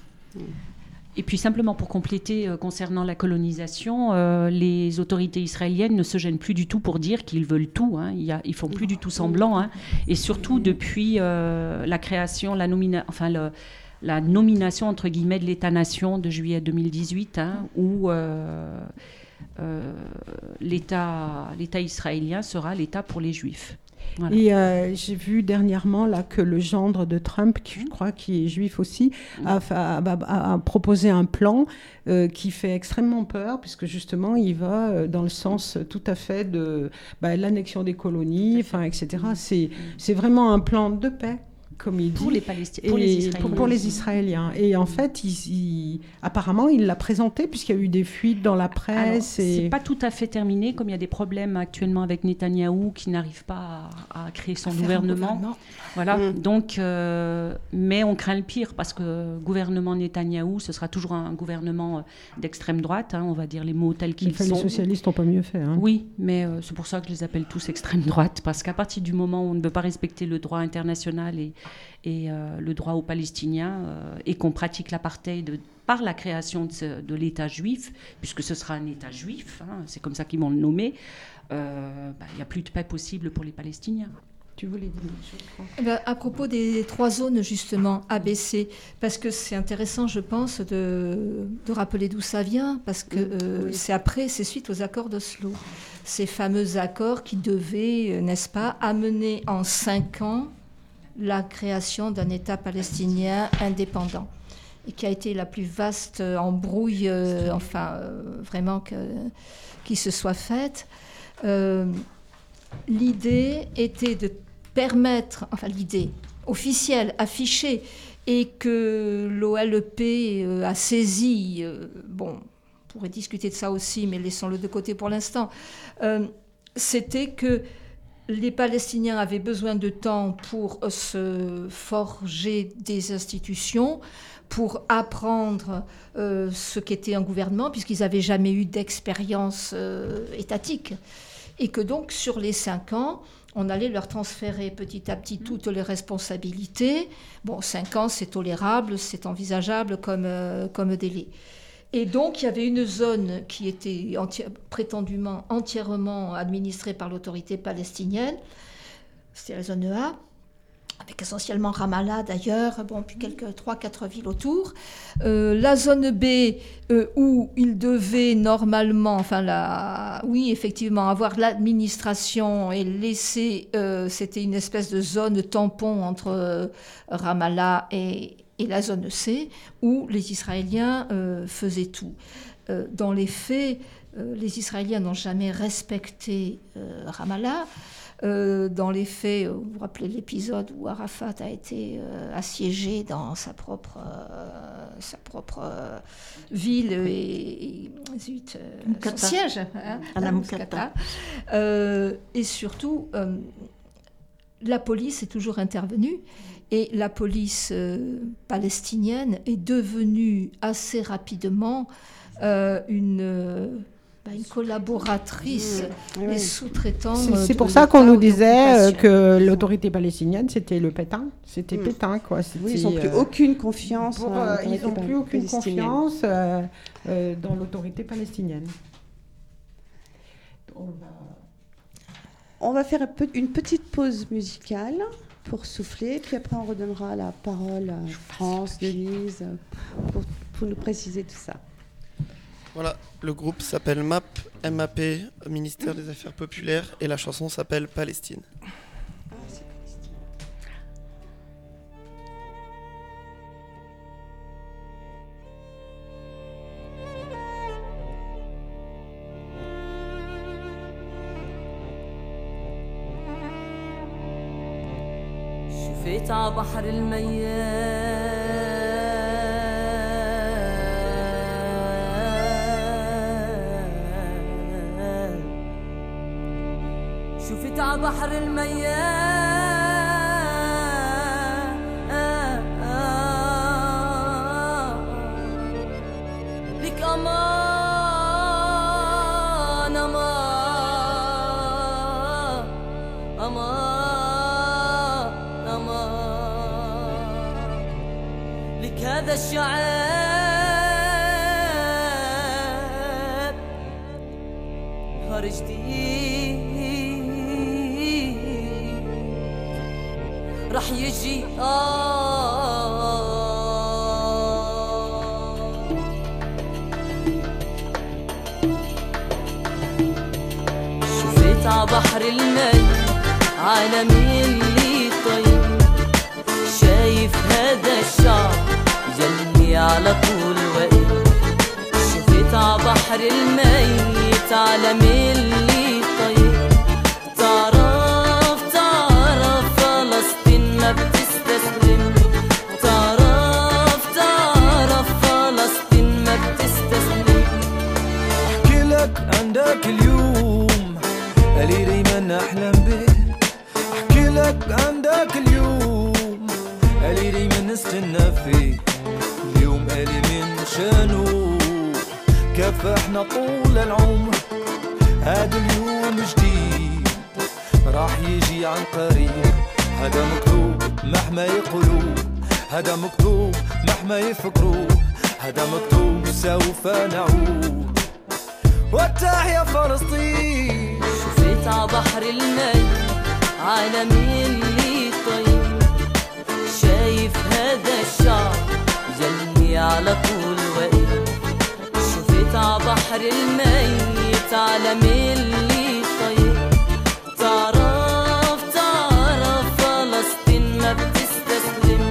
Et puis simplement pour compléter euh, concernant la colonisation, euh, les autorités israéliennes ne se gênent plus du tout pour dire qu'ils veulent tout. Hein. Il y a, ils font plus du tout semblant. Hein. Et surtout depuis euh, la création, la nomina- enfin le, la nomination entre guillemets de l'État-nation de juillet deux mille dix-huit, hein, où euh, Euh, l'État, l'État israélien sera l'État pour les Juifs. Voilà. Et euh, j'ai vu dernièrement là, que le gendre de Trump, qui, je crois qui est juif aussi, a, a, a, a proposé un plan euh, qui fait extrêmement peur, puisque justement il va euh, dans le sens tout à fait de bah, l'annexion des colonies, et cetera. C'est, c'est vraiment un plan de paix. Comme il dit, pour les Palestiniens, pour les Israéliens. Pour, pour les Israéliens. Et en fait, il, il, apparemment, il l'a présenté puisqu'il y a eu des fuites dans la presse. Alors, et... c'est pas tout à fait terminé, comme il y a des problèmes actuellement avec Netanyahou qui n'arrive pas à, à créer son à gouvernement. gouvernement. Voilà. Mm. Donc, euh, mais on craint le pire parce que gouvernement Netanyahou, ce sera toujours un gouvernement d'extrême droite. Hein, on va dire les mots tels qu'ils enfin, sont. Les socialistes n'ont pas mieux fait. Hein. Oui, mais euh, c'est pour ça que je les appelle tous extrême droite parce qu'à partir du moment où on ne veut pas respecter le droit international et et euh, le droit aux Palestiniens euh, et qu'on pratique l'apartheid par la création de, ce, de l'État juif, puisque ce sera un État juif, hein, c'est comme ça qu'ils vont le nommer, euh, bah, il n'y a plus de paix possible pour les Palestiniens. Tu voulais dire une chose, je crois. Eh ben, à propos des trois zones, justement, A B C, parce que c'est intéressant, je pense, de, de rappeler d'où ça vient, parce que euh, oui. c'est après, c'est suite aux accords d'Oslo. Ces fameux accords qui devaient, n'est-ce pas, amener en cinq ans la création d'un État palestinien indépendant, et qui a été la plus vaste embrouille, euh, enfin, euh, vraiment, que, qui se soit faite. Euh, l'idée était de permettre, enfin l'idée officielle, affichée, et que l'O L P euh, a saisi, euh, bon, on pourrait discuter de ça aussi, mais laissons-le de côté pour l'instant, euh, c'était que les Palestiniens avaient besoin de temps pour euh, se forger des institutions, pour apprendre euh, ce qu'était un gouvernement, puisqu'ils n'avaient jamais eu d'expérience euh, étatique. Et que donc, sur les cinq ans, on allait leur transférer petit à petit toutes les responsabilités. Bon, cinq ans, c'est tolérable, c'est envisageable comme, euh, comme délai. Et donc, il y avait une zone qui était enti- prétendument entièrement administrée par l'autorité palestinienne. C'était la zone A, avec essentiellement Ramallah d'ailleurs, bon, puis quelques trois, quatre villes autour. Euh, la zone B, euh, où il devait normalement, enfin, la, oui, effectivement, avoir l'administration et laisser, euh, c'était une espèce de zone tampon entre euh, Ramallah et et la zone C, où les Israéliens euh, faisaient tout. Euh, dans les faits, euh, les Israéliens n'ont jamais respecté euh, Ramallah. Euh, dans les faits, vous vous rappelez l'épisode où Arafat a été euh, assiégé dans sa propre, euh, sa propre euh, ville et, et zut, euh, son siège, hein, à la Moukata. Euh, et surtout, euh, la police est toujours intervenue. Et la police euh, palestinienne est devenue assez rapidement euh, une, euh, bah, une collaboratrice oui, oui. et sous-traitant. C'est, c'est de pour ça qu'on nous disait d'occupation. que l'autorité palestinienne, c'était le Pétain. C'était mmh. Pétain, quoi. C'était, oui, ils n'ont plus euh, aucune confiance. Pour, euh, ils n'ont plus aucune confiance euh, euh, dans l'autorité palestinienne. On va, On va faire une petite pause musicale pour souffler, puis après on redonnera la parole à France, Denise, pour, pour nous préciser tout ça. Voilà, le groupe s'appelle M A P, M A P, Ministère des Affaires Populaires, et la chanson s'appelle Palestine. Ah, c'est Palestine. شفيت ع بحر المياه شفيت ع بحر المياه لك امان امان امان هذا الشعب نهار جديد راح يجي آه شفيت ع بحر المي عالمي اللي طيب شايف هذا الشعب جلي على طول وقت شفت ع بحر الميت عالمي اللي طيب تعرف تعرف فلسطين ما بتستسلم تعرف تعرف فلسطين ما بتستسلم احكي لك عندك اليوم اللي دايما احلم به احكي لك عندك اليوم اللي دايما نستنى فيه اليوم اللي من شانو كافحنا طول العمر هذا اليوم جديد راح يجي عن قريب هذا مكتوب مهما يقولوا هذا مكتوب مهما يفكروا هذا مكتوب سوف نعود والتحيا فلسطين شفت ع بحر المي عالمي اللي طيب شايف هذا الشعب يلي على طول واقف شفت ع بحر الميت عالمي اللي طيب تعرف تعرف فلسطين ما بتستسلم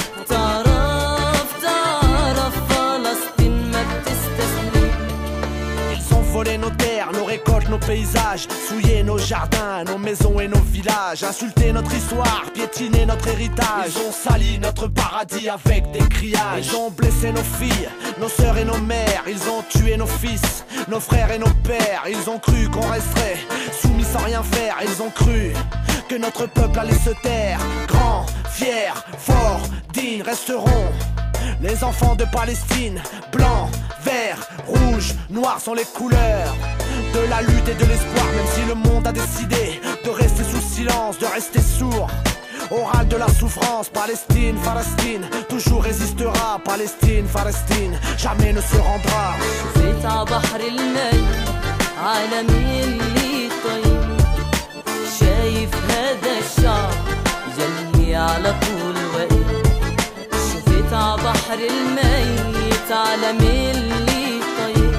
تعرف تعرف فلسطين ما بتستسلم Ils ont volé nos terres, nos récoltes, nos paysages, souillé nos jardins, nos maisons et nos villages, insulté notre histoire, piétiné notre héritage. Ils ont sali notre paradis avec des criages. Ils ont blessé nos filles, nos sœurs et nos mères. Ils ont tué nos fils, nos frères et nos pères. Ils ont cru qu'on resterait soumis sans rien faire. Ils ont cru que notre peuple allait se taire. Grands, fiers, forts, dignes resteront les enfants de Palestine. Blancs, verts, rouges, noirs sont les couleurs de la lutte et de l'espoir. Même si le monde a décidé de rester sous silence, de rester sourd au râle de la souffrance. Palestine, Palestine, toujours résistera. Palestine, Palestine, jamais ne se rendra. شفت ع بحر المي عالمي اللي طيب شايف هذا الشعب يلي على طول واقف شفت ع بحر الميت عالمي اللي طيب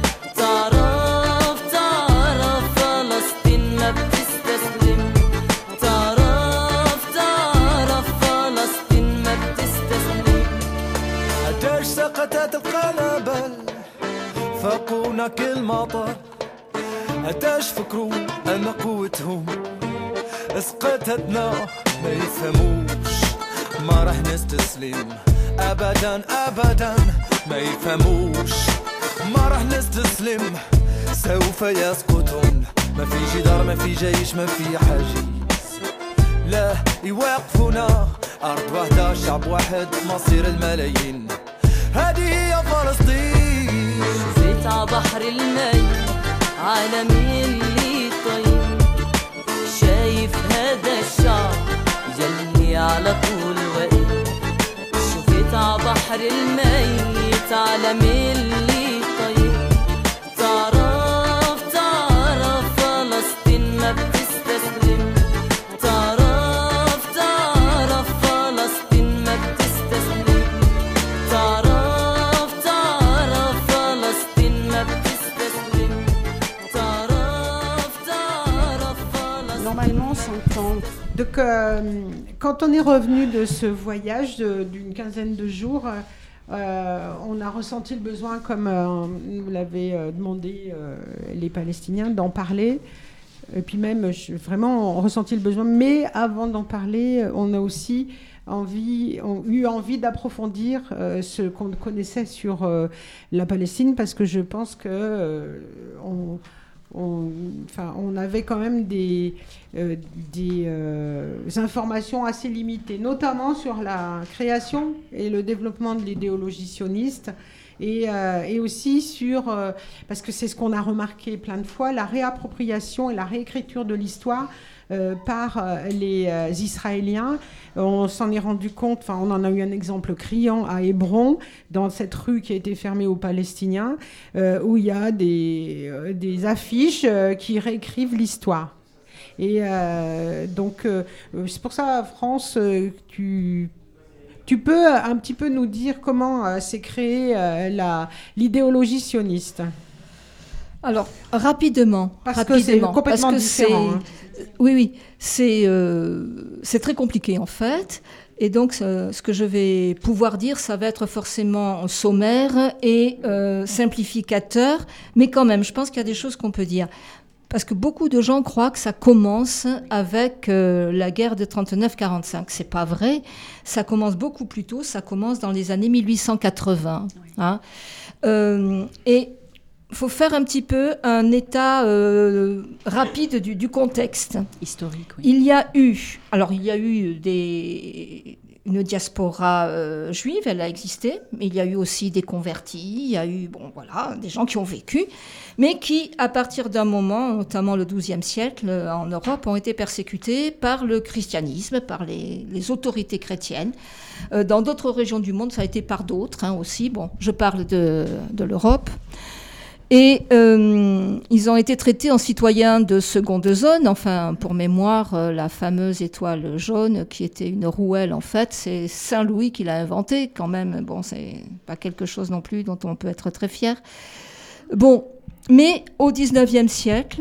تعرف تعرف فلسطين ما بتستسلم تعرف تعرف فلسطين ما بتستسلم قديش سقطت القنابل فوقونا كل مطر قديش فكروا أن قوتهم اسقطتنا ما يفهموش ما رح نستسلم أبدا أبدا ما يفهموش ما رح نستسلم سوف يسقطون ما في جدار ما في جيش ما في حاجز لا يوقفونا أرض واحدة شعب واحد مصير الملايين هذه هي فلسطين شفت ع بحر المي عالمي اللي طيب شايف هذا الشعب يلي على طول واقف شفت ع بحر الميت عالمي اللي طيب تعرف تعرف فلسطين ما بتستسلم تعرف تعرف فلسطين ما بتستسلم تعرف تعرف فلسطين ما بتستسلم تعرف تعرف فلسطين. Normalement, s'entend. Donc, euh, quand on est revenu de ce voyage de- d'une quinzaine de jours, euh, on a ressenti le besoin, comme euh, nous l'avaient euh, demandé euh, les Palestiniens, d'en parler. Et puis même, je- vraiment, on ressentit le besoin. Mais avant d'en parler, on a aussi envie, on a eu envie d'approfondir euh, ce qu'on connaissait sur euh, la Palestine, parce que je pense que euh, on, on, enfin, on avait quand même des, euh, des euh, informations assez limitées, notamment sur la création et le développement de l'idéologie sioniste. Et, euh, et aussi sur, euh, parce que c'est ce qu'on a remarqué plein de fois, la réappropriation et la réécriture de l'histoire euh, par euh, les euh, Israéliens. On s'en est rendu compte, enfin on en a eu un exemple criant à Hébron, dans cette rue qui a été fermée aux Palestiniens, euh, où il y a des, euh, des affiches euh, qui réécrivent l'histoire. Et euh, donc euh, c'est pour ça, France, euh, tu... Tu peux un petit peu nous dire comment euh, s'est créée euh, la, l'idéologie sioniste? Alors, rapidement. Parce rapidement, que c'est complètement parce que différent. c'est- Hein. Oui, oui, c'est euh, c'est très compliqué en fait. Et donc, euh, ce que je vais pouvoir dire, ça va être forcément sommaire et euh, simplificateur. Mais quand même, je pense qu'il y a des choses qu'on peut dire. Parce que beaucoup de gens croient que ça commence avec euh, la guerre de trente-neuf quarante-cinq. C'est pas vrai. Ça commence beaucoup plus tôt. Ça commence dans les années mille huit cent quatre-vingts. Hein. Euh, et il faut faire un petit peu un état euh, rapide du, du contexte. Historique, oui. Il y a eu, alors il y a eu des, une diaspora euh, juive, elle a existé, mais il y a eu aussi des convertis, il y a eu bon, voilà, des gens qui ont vécu, mais qui, à partir d'un moment, notamment le douzième siècle, euh, en Europe, ont été persécutés par le christianisme, par les, les autorités chrétiennes. Euh, dans d'autres régions du monde, ça a été par d'autres hein, aussi. Bon, je parle de, de l'Europe. Et euh, ils ont été traités en citoyens de seconde zone. Enfin, pour mémoire, euh, la fameuse étoile jaune, qui était une rouelle, en fait, c'est Saint-Louis qui l'a inventée, quand même. Bon, c'est pas quelque chose non plus dont on peut être très fier. Bon, mais au dix-neuvième siècle,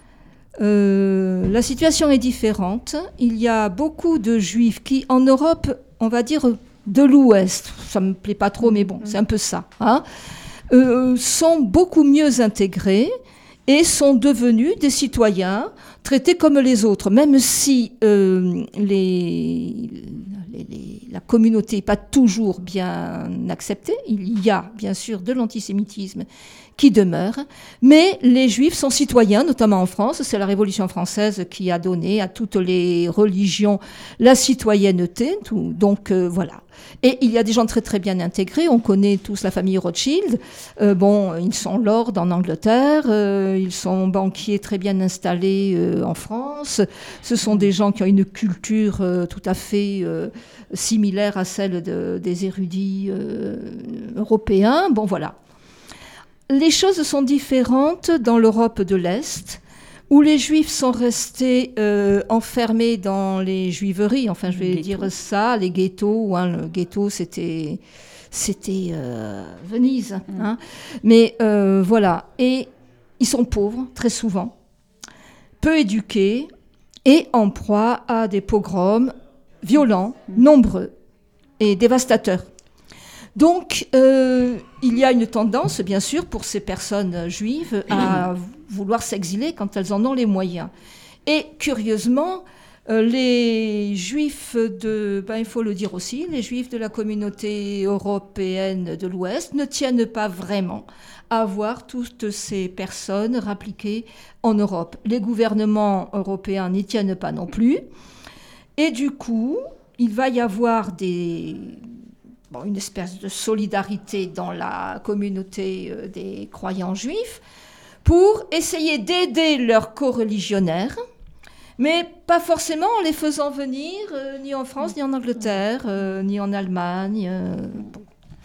euh, la situation est différente. Il y a beaucoup de Juifs qui, en Europe, on va dire de l'Ouest, ça me plaît pas trop, mais bon, c'est un peu ça, hein, Euh, sont beaucoup mieux intégrés et sont devenus des citoyens traités comme les autres, même si euh, les, les, les, la communauté n'est pas toujours bien acceptée. Il y a bien sûr de l'antisémitisme qui demeure, mais les Juifs sont citoyens, notamment en France. C'est la Révolution française qui a donné à toutes les religions la citoyenneté, tout, donc euh, voilà. Et il y a des gens très très bien intégrés. On connaît tous la famille Rothschild. Euh, bon, ils sont lords en Angleterre, euh, ils sont banquiers très bien installés euh, en France. Ce sont des gens qui ont une culture euh, tout à fait euh, similaire à celle de, des érudits euh, européens. Bon, voilà. Les choses sont différentes dans l'Europe de l'Est, où les Juifs sont restés euh, enfermés dans les juiveries, enfin je vais dire ça, les ghettos. Hein, le ghetto, c'était, c'était euh, Venise. Mmh. Hein, mais euh, voilà, et ils sont pauvres, très souvent, peu éduqués, et en proie à des pogroms violents, mmh. nombreux et dévastateurs. Donc, euh, il y a une tendance, bien sûr, pour ces personnes juives à vouloir s'exiler quand elles en ont les moyens. Et curieusement, euh, les juifs de, ben, il faut le dire aussi, les juifs de la communauté européenne de l'Ouest ne tiennent pas vraiment à voir toutes ces personnes rappliquées en Europe. Les gouvernements européens n'y tiennent pas non plus. Et du coup, il va y avoir des... Bon, une espèce de solidarité dans la communauté euh, des croyants juifs pour essayer d'aider leurs coreligionnaires, mais pas forcément en les faisant venir euh, ni en France, ni en Angleterre, euh, ni en Allemagne. Euh, bon.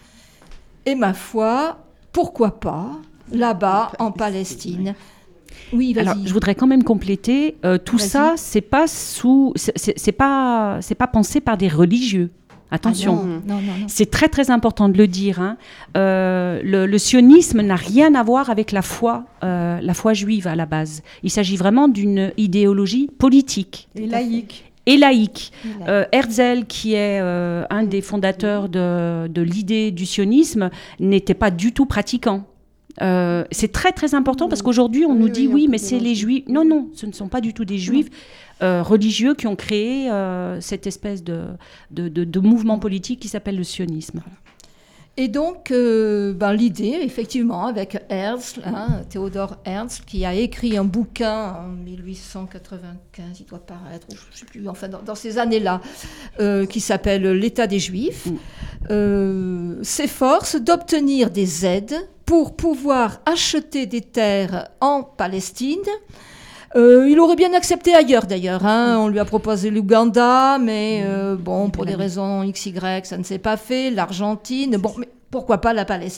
Et ma foi, pourquoi pas, là-bas, en Palestine. Oui, vas-y. Alors, je voudrais quand même compléter. Euh, tout Vas-y. ça, c'est pas sous, c'est, c'est, c'est pas, c'est pas pensé par des religieux. Attention, ah non, non, non, non. C'est très très important de le dire. Hein. Euh, le, le sionisme n'a rien à voir avec la foi, euh, la foi juive à la base. Il s'agit vraiment d'une idéologie politique. Et laïque. Et laïque. Euh, Herzl, qui est euh, un des fondateurs de, de l'idée du sionisme, n'était pas du tout pratiquant. Euh, c'est très très important parce qu'aujourd'hui on oui, nous oui, dit on oui, peut mais c'est mélanger. les juifs. Non, non, ce ne sont pas du tout des juifs euh, religieux qui ont créé euh, cette espèce de, de, de, de mouvement politique qui s'appelle le sionisme. Et donc, euh, ben, l'idée, effectivement, avec Herzl, hein, Théodore Herzl, qui a écrit un bouquin en mille huit cent quatre-vingt-quinze, il doit paraître, je ne sais plus, enfin, dans, dans ces années-là, euh, qui s'appelle « L'État des Juifs mm. », euh, s'efforce d'obtenir des aides pour pouvoir acheter des terres en Palestine. Euh, il aurait bien accepté ailleurs d'ailleurs. Hein. On lui a proposé l'Ouganda, mais euh, bon, pour des raisons X Y, ça ne s'est pas fait. L'Argentine, bon, mais pourquoi pas la Palestine ?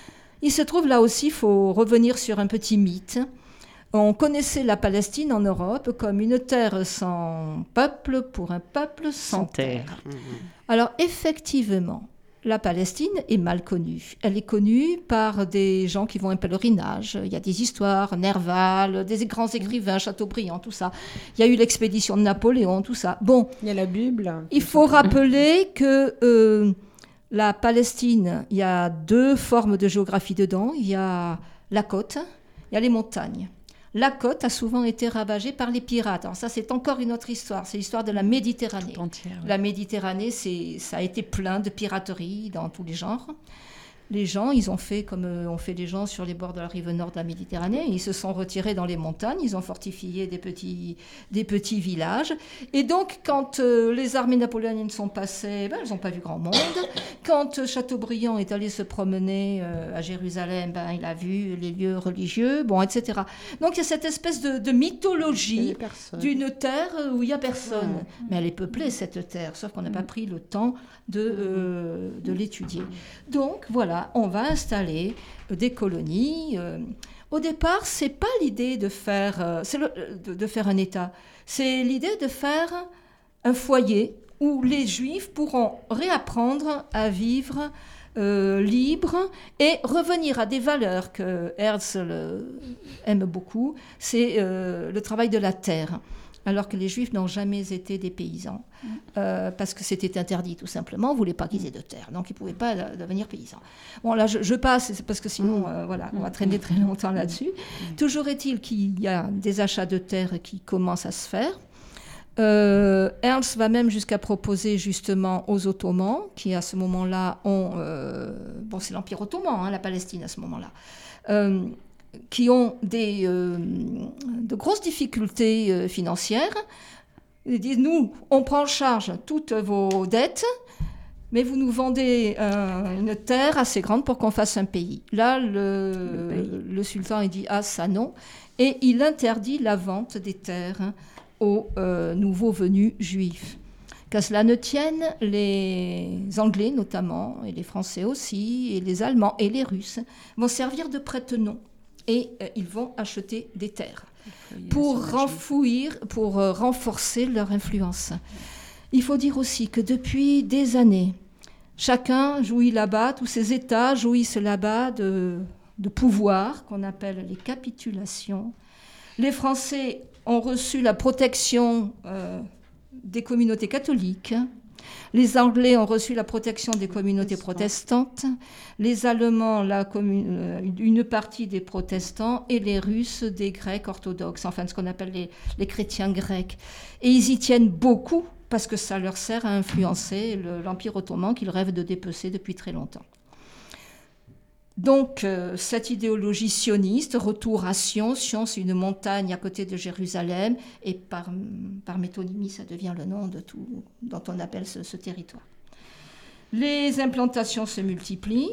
Il se trouve là aussi, il faut revenir sur un petit mythe. On connaissait la Palestine en Europe comme une terre sans peuple pour un peuple sans, sans terre. terre. Mmh. Alors effectivement, la Palestine est mal connue. Elle est connue par des gens qui vont un pèlerinage. Il y a des histoires, Nerval, des grands écrivains, Chateaubriand, tout ça. Il y a eu l'expédition de Napoléon, tout ça. Bon, il y a la Bible. Il faut rappeler que euh, la Palestine, il y a deux formes de géographie dedans. Il y a la côte, il y a les montagnes. La côte a souvent été ravagée par les pirates. Alors ça, c'est encore une autre histoire. C'est l'histoire de la Méditerranée. Entière, ouais. La Méditerranée, c'est, ça a été plein de piraterie dans tous les genres. les gens, ils ont fait comme euh, ont fait les gens sur les bords de la rive nord de la Méditerranée. Ils se sont retirés dans les montagnes, ils ont fortifié des petits, des petits villages. Et donc, quand euh, les armées napoléoniennes sont passées, ben, elles n'ont pas vu grand monde. Quand euh, Chateaubriand est allé se promener euh, à Jérusalem, ben, il a vu les lieux religieux, bon, et cetera. Donc, il y a cette espèce de, de mythologie d'une terre où il n'y a personne. Ouais. Mais elle est peuplée, cette terre, sauf qu'on n'a pas pris le temps de, euh, de l'étudier. Donc, voilà. On va installer des colonies. Au départ, c'est pas l'idée de faire, c'est le, de, de faire un État. C'est l'idée de faire un foyer où les Juifs pourront réapprendre à vivre euh, libres et revenir à des valeurs que Herzl aime beaucoup. C'est euh, le travail de la terre. Alors que les Juifs n'ont jamais été des paysans, euh, parce que c'était interdit tout simplement, on ne voulait pas qu'ils aient de terre, donc ils ne pouvaient pas euh, devenir paysans. Bon là je, je passe, c'est parce que sinon euh, voilà, on va traîner très longtemps là-dessus. Toujours est-il qu'il y a des achats de terre qui commencent à se faire. Euh, Ernst va même jusqu'à proposer justement aux Ottomans, qui à ce moment-là ont... Euh, bon c'est l'Empire ottoman, hein, la Palestine à ce moment-là. Euh, qui ont des, euh, de grosses difficultés euh, financières. Ils disent, nous, on prend en charge toutes vos dettes, mais vous nous vendez euh, une terre assez grande pour qu'on fasse un pays. Là, le, le, le sultan, il dit, ah, ça non. Et il interdit la vente des terres aux euh, nouveaux venus juifs. Qu'à cela ne tienne, les Anglais notamment, et les Français aussi, et les Allemands, et les Russes, vont servir de prête-nom. Et euh, ils vont acheter des terres pour renfouir, pour euh, renforcer leur influence. Il faut dire aussi que depuis des années, chacun jouit là-bas, tous ces États jouissent là-bas de, de pouvoir qu'on appelle les capitulations. Les Français ont reçu la protection euh, des communautés catholiques. Les Anglais ont reçu la protection des communautés protestantes, les Allemands, la commun... une partie des protestants, et les Russes, des Grecs orthodoxes, enfin ce qu'on appelle les, les chrétiens grecs. Et ils y tiennent beaucoup parce que ça leur sert à influencer le, l'Empire ottoman qu'ils rêvent de dépecer depuis très longtemps. Donc, euh, cette idéologie sioniste, retour à Sion, Sion c'est une montagne à côté de Jérusalem, et par, par métonymie, ça devient le nom de tout, dont on appelle ce, ce territoire. Les implantations se multiplient,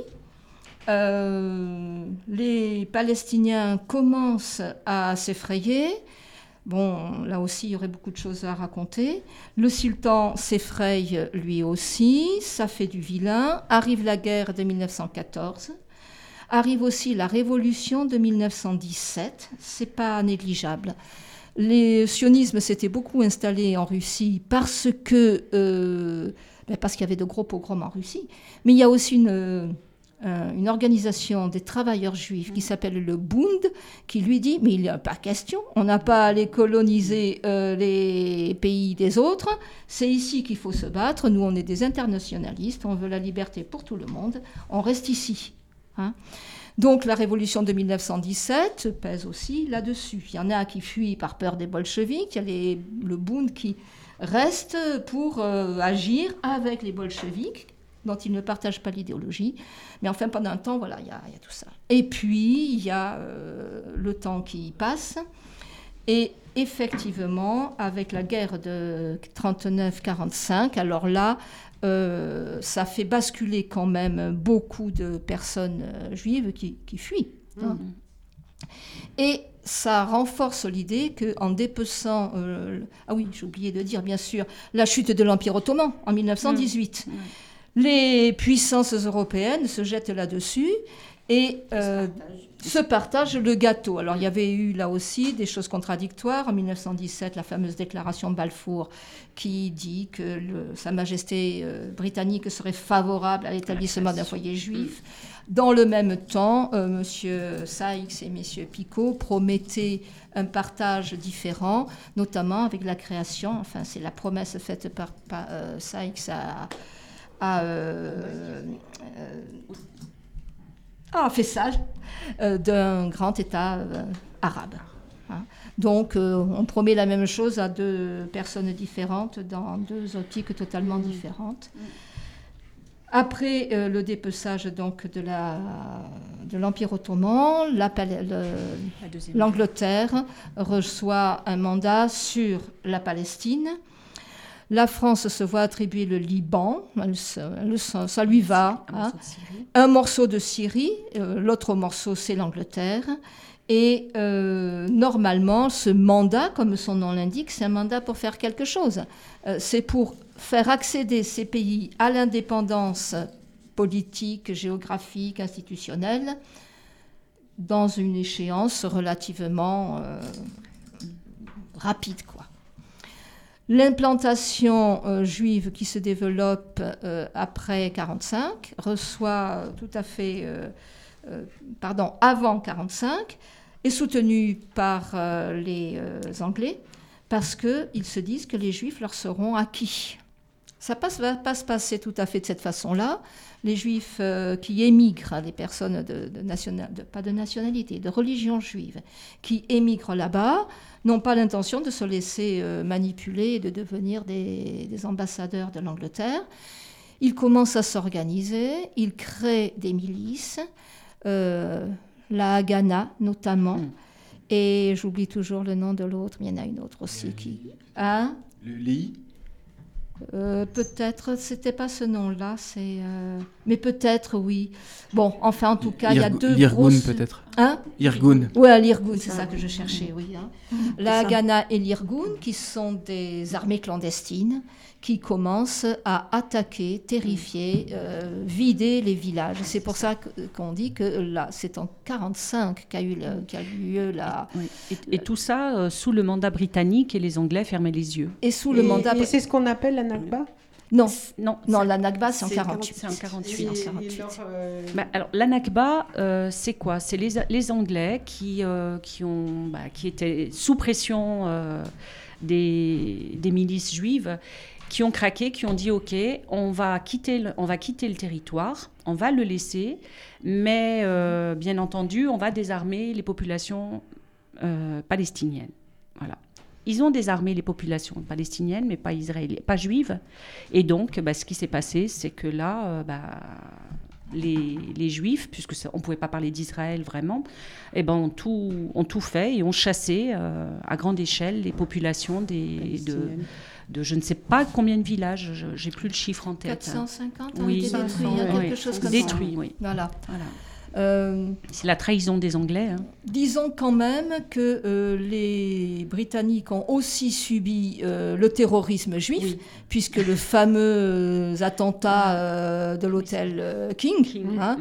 euh, les Palestiniens commencent à s'effrayer. Bon, là aussi, il y aurait beaucoup de choses à raconter. Le sultan s'effraie lui aussi, ça fait du vilain. Arrive la guerre de mille neuf cent quatorze. Arrive aussi la révolution de mille neuf cent dix-sept, c'est pas négligeable. Le sionisme s'était beaucoup installé en Russie parce que euh, ben parce qu'il y avait de gros pogroms en Russie, mais il y a aussi une, euh, une organisation des travailleurs juifs qui s'appelle le Bund, qui lui dit mais il n'y a pas question, on n'a pas à aller coloniser euh, les pays des autres, c'est ici qu'il faut se battre, nous on est des internationalistes, on veut la liberté pour tout le monde, on reste ici. Hein. Donc la révolution de mille neuf cent dix-sept pèse aussi là-dessus. Il y en a qui fuient par peur des bolcheviks, il y a les, le Bund qui reste pour euh, agir avec les bolcheviks, dont ils ne partagent pas l'idéologie. Mais enfin, pendant un temps, voilà, il y a, il y a tout ça. Et puis, il y a euh, le temps qui passe. Et effectivement, avec la guerre de trente-neuf quarante-cinq, alors là, Euh, ça fait basculer quand même beaucoup de personnes euh, juives qui, qui fuient. Hein. Mmh. Et ça renforce l'idée qu'en dépeçant... Euh, ah oui, j'ai oublié de dire, bien sûr, la chute de l'Empire ottoman en mille neuf cent dix-huit. Mmh. Mmh. Les puissances européennes se jettent là-dessus et euh, se partagent le gâteau. Alors, il y avait eu là aussi des choses contradictoires. En mille neuf cent dix-sept, la fameuse déclaration de Balfour qui dit que le, Sa Majesté euh, britannique serait favorable à l'établissement d'un foyer juif. Dans le même temps, euh, M. Sykes et M. Picot promettaient un partage différent, notamment avec la création, enfin, c'est la promesse faite par, par euh, Sykes à... à euh, euh, Ah, Faisal, euh, d'un grand État euh, arabe. Hein. Donc, euh, on promet la même chose à deux personnes différentes, dans deux optiques totalement différentes. Après euh, le dépeçage donc, de, la, de l'Empire ottoman, la, le, l'Angleterre reçoit un mandat sur la Palestine. La France se voit attribuer le Liban, elle, elle, ça lui va. Un, hein. morceau, de un morceau de Syrie, euh, l'autre morceau c'est l'Angleterre. Et euh, normalement, ce mandat, comme son nom l'indique, c'est un mandat pour faire quelque chose. Euh, c'est pour faire accéder ces pays à l'indépendance politique, géographique, institutionnelle, dans une échéance relativement euh, rapide, quoi. L'implantation euh, juive qui se développe euh, après mille neuf cent quarante-cinq reçoit euh, tout à fait, euh, euh, pardon, avant mille neuf cent quarante-cinq, est soutenue par euh, les euh, Anglais parce qu'ils se disent que les Juifs leur seront acquis. Ça ne va pas se passer tout à fait de cette façon-là. Les Juifs euh, qui émigrent, les personnes de, de, national, de pas de nationalité, de religion juive, qui émigrent là-bas, n'ont pas l'intention de se laisser euh, manipuler et de devenir des, des ambassadeurs de l'Angleterre. Ils commencent à s'organiser, ils créent des milices, euh, la Haganah notamment, mmh. et j'oublie toujours le nom de l'autre, mais il y en a une autre aussi qui... Hein Le L I Euh, peut-être, c'était pas ce nom-là, c'est, euh... mais peut-être, oui. Bon, enfin, en tout cas, il y a deux L'Irgun, grosses... peut-être. Hein Irgun. Oui, l'Irgun, c'est ça que je cherchais, oui. Hein. La Haganah et l'Irgun, qui sont des armées clandestines, qui commencent à attaquer, terrifier, euh, vider les villages. C'est pour ça que, qu'on dit que là, c'est en quarante-cinq qu'a eu, le, qu'a eu lieu la... Oui. Et, et tout ça euh, sous le mandat britannique et les Anglais fermaient les yeux. Et sous le et, mandat... Et c'est ce qu'on appelle la Nakba ? Non, non, non la Nakba, c'est en c'est quarante-huit. C'est en quarante-huit. Et, en quarante-huit. Et leur, euh... bah, alors, la Nakba, euh, c'est quoi ? C'est les, les Anglais qui, euh, qui, ont, bah, qui étaient sous pression euh, des, des milices juives, qui ont craqué, qui ont dit « Ok, on va quitter le, on va quitter le territoire, on va le laisser, mais euh, bien entendu, on va désarmer les populations euh, palestiniennes. » Voilà. Ils ont désarmé les populations palestiniennes, mais pas israéliennes, pas juives. Et donc, bah, ce qui s'est passé, c'est que là, euh, bah, les, les Juifs, puisque ça, on ne pouvait pas parler d'Israël vraiment, eh ben, ont, tout, ont tout fait et ont chassé euh, à grande échelle les populations des, de, de je ne sais pas combien de villages, je n'ai plus le chiffre en tête. quatre cent cinquante ont oui, été détruits, oui, quelque oui. chose comme détruits, ça. Oui. Voilà. voilà. Euh, c'est la trahison des Anglais. Hein. Disons quand même que euh, les Britanniques ont aussi subi euh, le terrorisme juif, oui. puisque le fameux attentat euh, de l'hôtel euh, King, King hein, oui.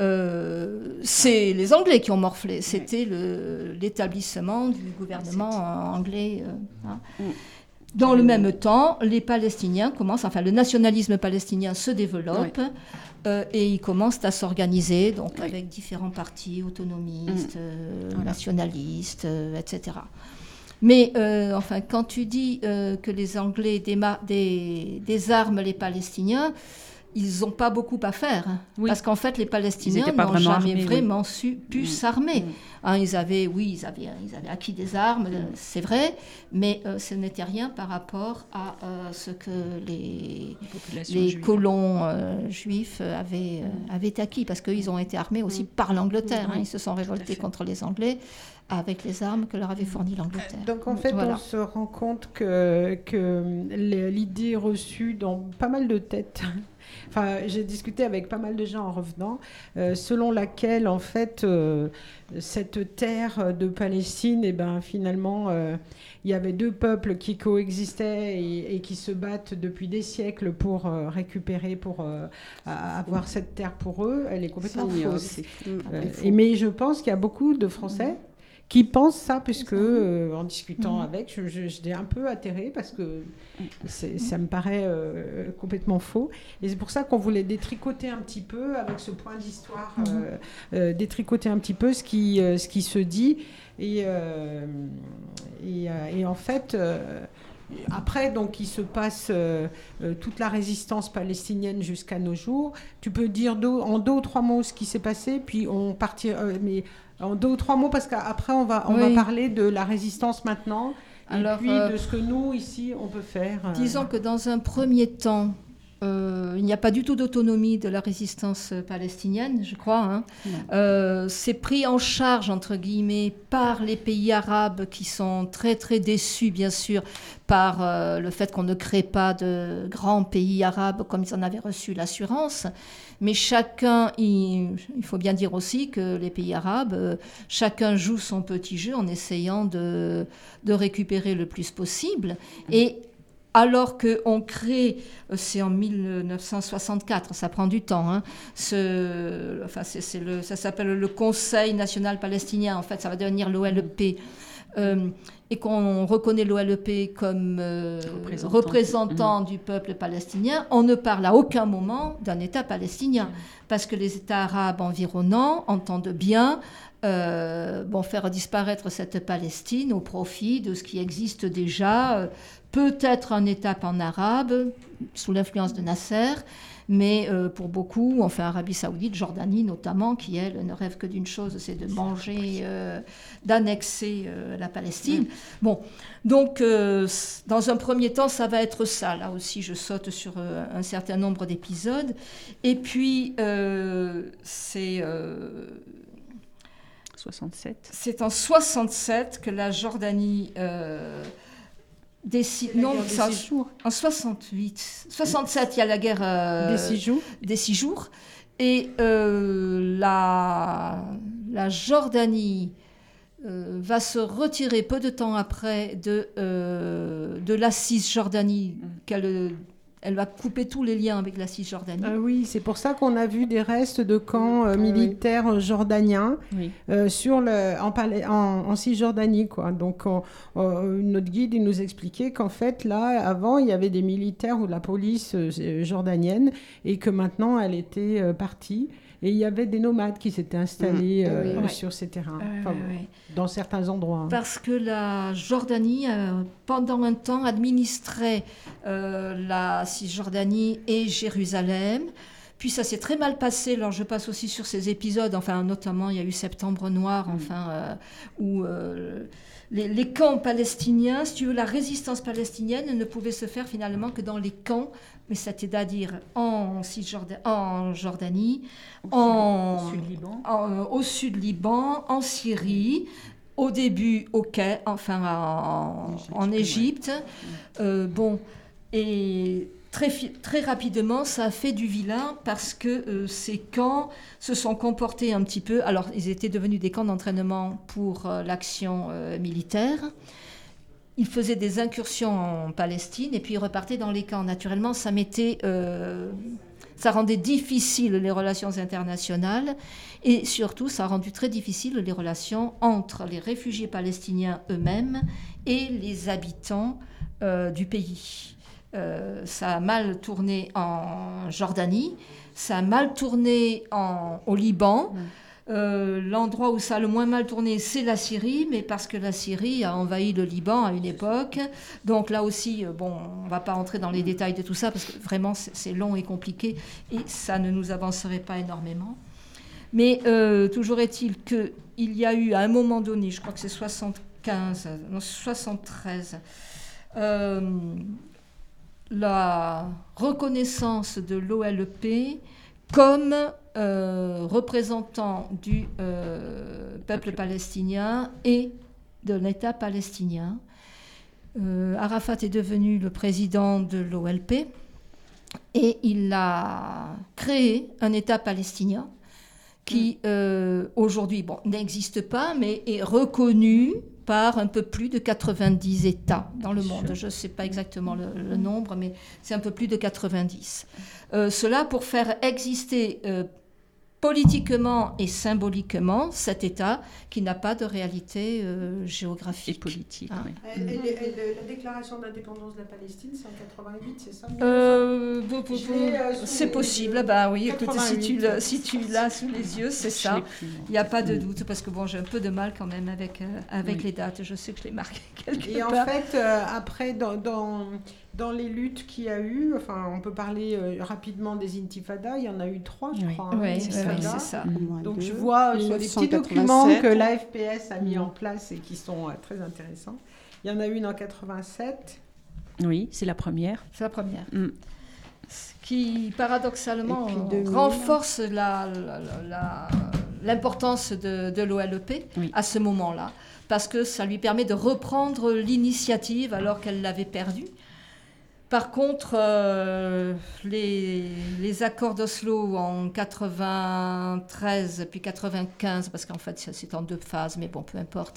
euh, c'est les Anglais qui ont morflé. C'était le, l'établissement du gouvernement anglais. Euh, hein. oui. Dans le même temps, les Palestiniens commencent, enfin le nationalisme palestinien se développe oui. euh, et ils commencent à s'organiser, donc oui. avec différents partis autonomistes, mmh. euh, voilà. nationalistes, euh, et cetera. Mais euh, enfin, quand tu dis euh, que les Anglais déma- des, désarment les Palestiniens, ils n'ont pas beaucoup à faire, oui. parce qu'en fait, les Palestiniens n'ont jamais armés, vraiment oui. su, pu mmh. s'armer. Mmh. Hein, ils avaient, oui, ils avaient, ils avaient acquis des armes, mmh. c'est vrai, mais euh, ce n'était rien par rapport à euh, ce que les, les juive. colons euh, juifs avaient, mmh. euh, avaient acquis, parce qu'ils ont été armés aussi mmh. par l'Angleterre. Mmh. Hein, ils se sont révoltés contre les Anglais avec les armes que leur avait fournies l'Angleterre. Donc en fait, voilà. on se rend compte que, que l'idée reçue dans pas mal de têtes... Enfin, j'ai discuté avec pas mal de gens en revenant, euh, selon laquelle, en fait, euh, cette terre de Palestine, eh ben, finalement, euh, il y avait deux peuples qui coexistaient et, et qui se battent depuis des siècles pour euh, récupérer, pour euh, avoir cette terre pour eux. Elle est complètement c'est fausse. Euh, et, mais je pense qu'il y a beaucoup de Français qui pensent ça, puisque euh, en discutant mmh. avec, je, je, j'étais un peu atterrée parce que c'est, ça me paraît euh, complètement faux. Et c'est pour ça qu'on voulait détricoter un petit peu, avec ce point d'histoire, mmh. euh, euh, détricoter un petit peu ce qui, euh, ce qui se dit. Et, euh, et, euh, et en fait... Euh, Après, donc, il se passe euh, euh, toute la résistance palestinienne jusqu'à nos jours. Tu peux dire deux, en deux ou trois mots ce qui s'est passé, puis on partira... Euh, mais en deux ou trois mots, parce qu'après, on, va, on oui. va parler de la résistance maintenant, et Alors, puis euh, de ce que nous, ici, on peut faire. Euh... Disons que dans un premier temps, euh, il n'y a pas du tout d'autonomie de la résistance palestinienne, je crois. Hein. Euh, c'est pris en charge, entre guillemets, par les pays arabes qui sont très, très déçus, bien sûr, par euh, le fait qu'on ne crée pas de grands pays arabes comme ils en avaient reçu l'assurance. Mais chacun, il, il faut bien dire aussi que les pays arabes, euh, chacun joue son petit jeu en essayant de, de récupérer le plus possible. Et alors qu'on crée, c'est en mille neuf cent soixante-quatre, ça prend du temps, hein, ce, enfin c'est, c'est le, ça s'appelle le Conseil national palestinien, en fait ça va devenir l'O L P, euh, et qu'on reconnaît l'O L P comme euh, représentant, représentant mmh. du peuple palestinien, on ne parle à aucun moment d'un État palestinien, parce que les États arabes environnants entendent bien euh, bon, faire disparaître cette Palestine au profit de ce qui existe déjà, euh, peut-être un État pan-arabe, sous l'influence de Nasser, mais euh, pour beaucoup, enfin Arabie Saoudite, Jordanie notamment, qui elle ne rêve que d'une chose, c'est de manger, euh, d'annexer euh, la Palestine. Bon, donc euh, dans un premier temps, ça va être ça. Là aussi, je saute sur euh, un certain nombre d'épisodes. Et puis, euh, c'est... Euh, soixante-sept. C'est en soixante-sept que la Jordanie... Euh, Déci... Non, des six jours. En soixante-huit. soixante-sept, il y a la guerre euh, des six jours. Des six jours. Et euh, la... la Jordanie euh, va se retirer peu de temps après de, euh, de la Cisjordanie, mmh. qu'elle elle va couper tous les liens avec la Cisjordanie. Ah oui, c'est pour ça qu'on a vu des restes de camps euh, militaires oui. jordaniens oui. euh, sur le, en, palais, en, en Cisjordanie, quoi. Donc, on, on, notre guide il nous expliquait qu'en fait, là, avant, il y avait des militaires ou la police euh, jordanienne et que maintenant, elle était euh, partie. Et il y avait des nomades qui s'étaient installés mmh. euh, oui, sur oui. ces terrains, euh, enfin, oui. dans certains endroits. Parce que la Jordanie, euh, pendant un temps, administrait euh, la Cisjordanie et Jérusalem. Puis ça s'est très mal passé. Alors je passe aussi sur ces épisodes, enfin notamment il y a eu Septembre Noir, mmh. enfin euh, où euh, les, les camps palestiniens, si tu veux, la résistance palestinienne ne pouvait se faire finalement que dans les camps, mais c'est-à-dire en Cisjordanie, en Jordanie, au en, sud, au sud Liban, en, au sud Liban, en Syrie. Au début, au Caire, enfin en, en Égypte. Ouais. Euh, bon, et très, très rapidement, ça a fait du vilain parce que euh, ces camps se sont comportés un petit peu. Alors, ils étaient devenus des camps d'entraînement pour euh, l'action euh, militaire. Ils faisaient des incursions en Palestine et puis ils repartaient dans les camps. Naturellement, ça mettait. Euh, Ça rendait difficile les relations internationales et surtout, ça a rendu très difficile les relations entre les réfugiés palestiniens eux-mêmes et les habitants euh, du pays. Euh, ça a mal tourné en Jordanie, ça a mal tourné en, au Liban. Mmh. Euh, l'endroit où ça a le moins mal tourné, c'est la Syrie, mais parce que la Syrie a envahi le Liban à une époque. Donc là aussi, bon, on ne va pas entrer dans les détails de tout ça, parce que vraiment, c'est, c'est long et compliqué, et ça ne nous avancerait pas énormément. Mais euh, toujours est-il qu'il y a eu, à un moment donné, je crois que c'est soixante-quinze, non, soixante-treize, euh, la reconnaissance de l'O L P comme euh, représentant du euh, peuple palestinien et de l'État palestinien. Euh, Arafat est devenu le président de l'O L P et il a créé un État palestinien qui, euh, aujourd'hui, bon, n'existe pas, mais est reconnu par un peu plus de quatre-vingt-dix États dans le monde. Je ne sais pas exactement le, le nombre, mais c'est un peu plus de quatre-vingt-dix. Euh, cela pour faire exister euh, politiquement et symboliquement cet État qui n'a pas de réalité euh, géographique. Et politique, hein. Oui. Elle, elle, elle, la déclaration d'indépendance de la Palestine, c'est en quatre-vingt-huit, c'est ça euh, b- b- euh, C'est possible, euh, bah oui, écoute, si tu, le, si tu l'as sous les yeux, c'est ça. Il n'y a pas de doute, parce que bon, j'ai un peu de mal quand même avec, euh, avec oui. les dates, je sais que je l'ai marqué quelque Et part. Et en fait, euh, après, dans... dans Dans les luttes qu'il y a eu, enfin, on peut parler euh, rapidement des intifadas, il y en a eu trois, je oui. crois. Oui, hein, oui, c'est ça. Donc je vois sur les petits documents que l'A F P S a mis en place et qui sont euh, très intéressants. Il y en a une en quatre-vingt-sept. Oui, c'est la première. C'est la première. Mm. qui paradoxalement renforce la, la, la, l'importance de, de l'O L E P oui. à ce moment-là, parce que ça lui permet de reprendre l'initiative alors qu'elle l'avait perdue. Par contre, euh, les, les accords d'Oslo en quatre-vingt-treize puis quatre-vingt-quinze, parce qu'en fait c'est en deux phases, mais bon, peu importe,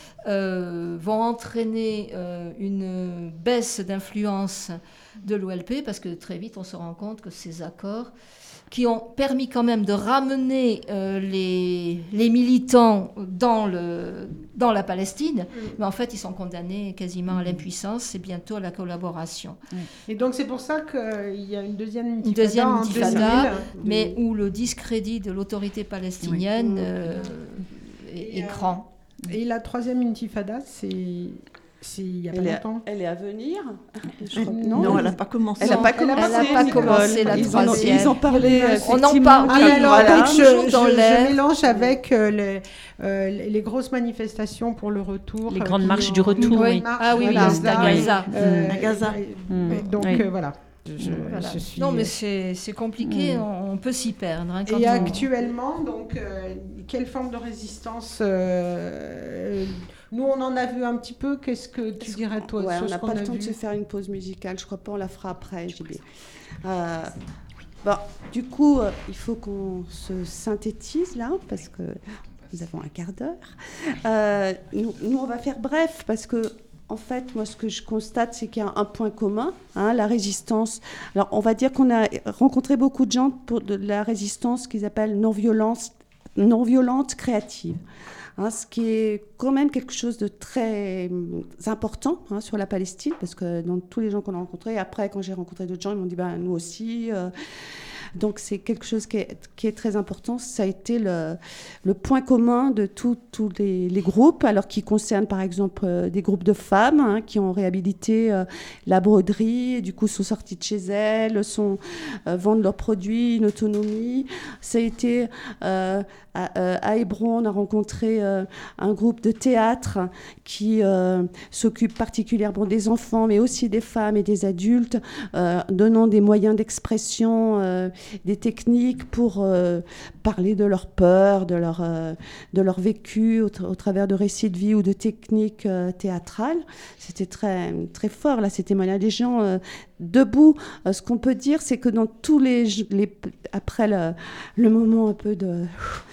euh, vont entraîner euh, une baisse d'influence de l'O L P, parce que très vite on se rend compte que ces accords, qui ont permis quand même de ramener euh, les, les militants dans, le, dans la Palestine, mmh. mais en fait, ils sont condamnés quasiment à l'impuissance et bientôt à la collaboration. Mmh. Et donc, c'est pour ça qu'il y a une deuxième intifada, une deuxième en intifada deux mille, mais où le discrédit de l'autorité palestinienne oui. euh, est, est grand. Et la troisième intifada, c'est... C'est il n'y a pas elle longtemps. Est, elle est à venir. Je crois, non, non, elle n'a pas commencé. Elle n'a pas commencé. Elle n'a pas commencé la ils troisième. En, ils en parlaient. On en parle. Ah, alors, voilà. je, je, je, je mélange avec euh, les, euh, les grosses manifestations pour le retour. Les grandes marches du retour. Oui. Ah oui, oui, à Gaza. Euh, à Gaza. Euh, donc oui. euh, voilà. Je, voilà. je suis... Non, mais c'est, c'est compliqué, mmh. on, on peut s'y perdre. Hein, quand Et on... actuellement, donc, euh, quelle forme de résistance euh, nous, on en a vu un petit peu. Qu'est-ce que tu Est-ce dirais, toi, ouais, sur on n'a pas le le temps vu. de se faire une pause musicale. Je crois pas, on la fera après, J B. Euh, bon, du coup, euh, il faut qu'on se synthétise, là, parce que nous avons un quart d'heure. Euh, nous, nous, on va faire bref, parce que en fait, moi, ce que je constate, c'est qu'il y a un point commun, hein, la résistance. Alors, on va dire qu'on a rencontré beaucoup de gens pour de la résistance qu'ils appellent non-violence, non-violente créative. Hein, ce qui est quand même quelque chose de très important hein, sur la Palestine, parce que dans tous les gens qu'on a rencontrés, après, quand j'ai rencontré d'autres gens, ils m'ont dit ben, « nous aussi euh, ». Donc, c'est quelque chose qui est, qui est très important. Ça a été le, le point commun de tous les, les groupes, alors qui concernent, par exemple, euh, des groupes de femmes hein, qui ont réhabilité euh, la broderie, et du coup, sont sorties de chez elles, sont, euh, vendent leurs produits, une autonomie. Ça a été, euh, à, euh, à Hébron, on a rencontré euh, un groupe de théâtre qui euh, s'occupe particulièrement des enfants, mais aussi des femmes et des adultes, euh, donnant des moyens d'expression, euh, des techniques pour euh, parler de leur peur, de leur, euh, de leur vécu au, tra- au travers de récits de vie ou de techniques euh, théâtrales. C'était très, très fort, là, ces témoignages des gens euh, debout. Euh, ce qu'on peut dire, c'est que dans tous les... les après le, le moment un peu de...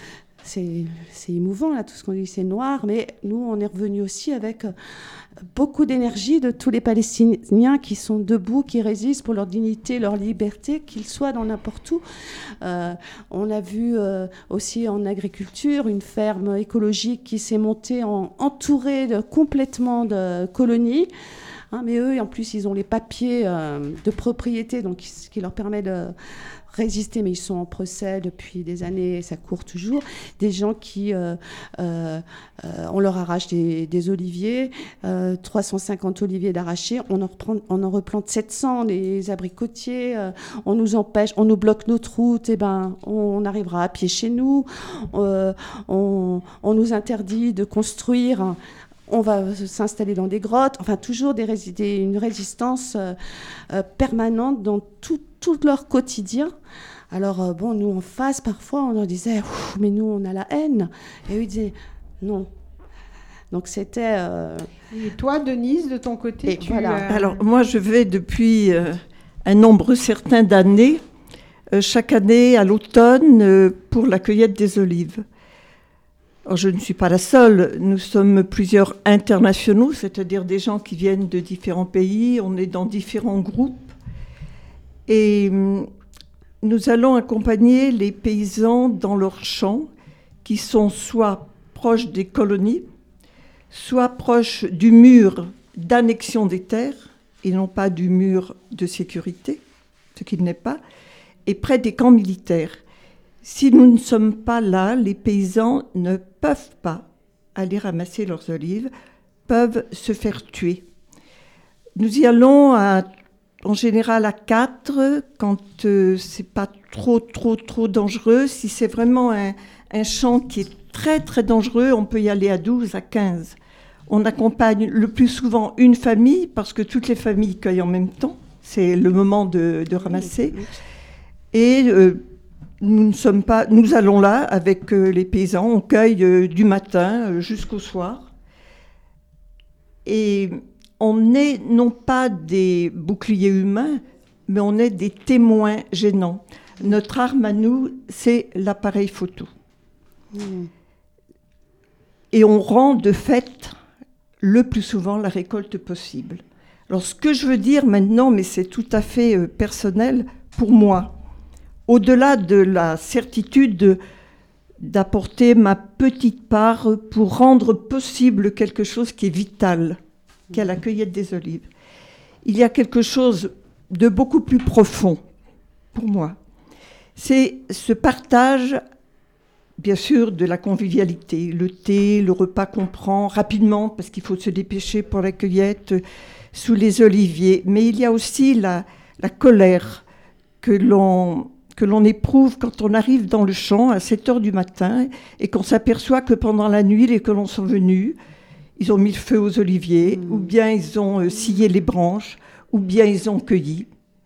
C'est, c'est émouvant, là, tout ce qu'on dit, c'est noir, mais nous, on est revenus aussi avec euh, beaucoup d'énergie de tous les Palestiniens qui sont debout, qui résistent pour leur dignité, leur liberté, qu'ils soient dans n'importe où. Euh, on a vu euh, aussi en agriculture une ferme écologique qui s'est montée en, entourée de, complètement de colonies. Hein, mais eux, en plus, ils ont les papiers euh, de propriété, donc ce qui leur permet de résister, mais ils sont en procès depuis des années, ça court toujours. Des gens qui, euh, euh, euh, on leur arrache des, des oliviers, euh, trois cent cinquante oliviers d'arrachés, on en, reprend, on en replante sept cents, des abricotiers, euh, on nous empêche, on nous bloque notre route, et ben, on arrivera à pied chez nous, euh, on, on nous interdit de construire. On va s'installer dans des grottes, enfin toujours des résidés, une résistance euh, euh, permanente dans tout, tout leur quotidien. Alors euh, bon, nous en face, parfois, on leur disait « mais nous, on a la haine ». Et eux, ils disaient « non ». Donc c'était... Euh... Et toi, Denise, de ton côté, et tu... Voilà. Euh... Alors moi, je vais depuis euh, un nombre certain d'années, euh, chaque année à l'automne, euh, pour la cueillette des olives. Alors, je ne suis pas la seule, nous sommes plusieurs internationaux, c'est-à-dire des gens qui viennent de différents pays, on est dans différents groupes. Et nous allons accompagner les paysans dans leurs champs, qui sont soit proches des colonies, soit proches du mur d'annexion des terres, et non pas du mur de sécurité, ce qu'il n'est pas, et près des camps militaires. Si nous ne sommes pas là, les paysans ne peuvent pas aller ramasser leurs olives, peuvent se faire tuer. Nous y allons à, en général à quatre, quand euh, c'est pas trop, trop, trop dangereux. Si c'est vraiment un, un champ qui est très, très dangereux, on peut y aller à douze, à quinze. On accompagne le plus souvent une famille, parce que toutes les familles cueillent en même temps. c'est le moment de, de ramasser. Et euh, nous ne sommes pas, nous allons là avec euh, les paysans, on cueille euh, du matin euh, jusqu'au soir. Et on n'est non pas des boucliers humains, mais on est des témoins gênants. Notre arme à nous, c'est l'appareil photo. Mmh. Et on rend de fait le plus souvent la récolte possible. Alors ce que je veux dire maintenant, mais c'est tout à fait euh, personnel pour moi, au-delà de la certitude de, d'apporter ma petite part pour rendre possible quelque chose qui est vital, qu'est la cueillette des olives, il y a quelque chose de beaucoup plus profond pour moi. C'est ce partage, bien sûr, de la convivialité, le thé, le repas qu'on prend rapidement, parce qu'il faut se dépêcher pour la cueillette, sous les oliviers. Mais il y a aussi la, la colère que l'on, que l'on éprouve quand on arrive dans le champ à sept heures du matin et qu'on s'aperçoit que pendant la nuit, les colons sont venus, ils ont mis le feu aux oliviers, mmh. ou bien ils ont euh, scié les branches, ou bien ils ont cueilli.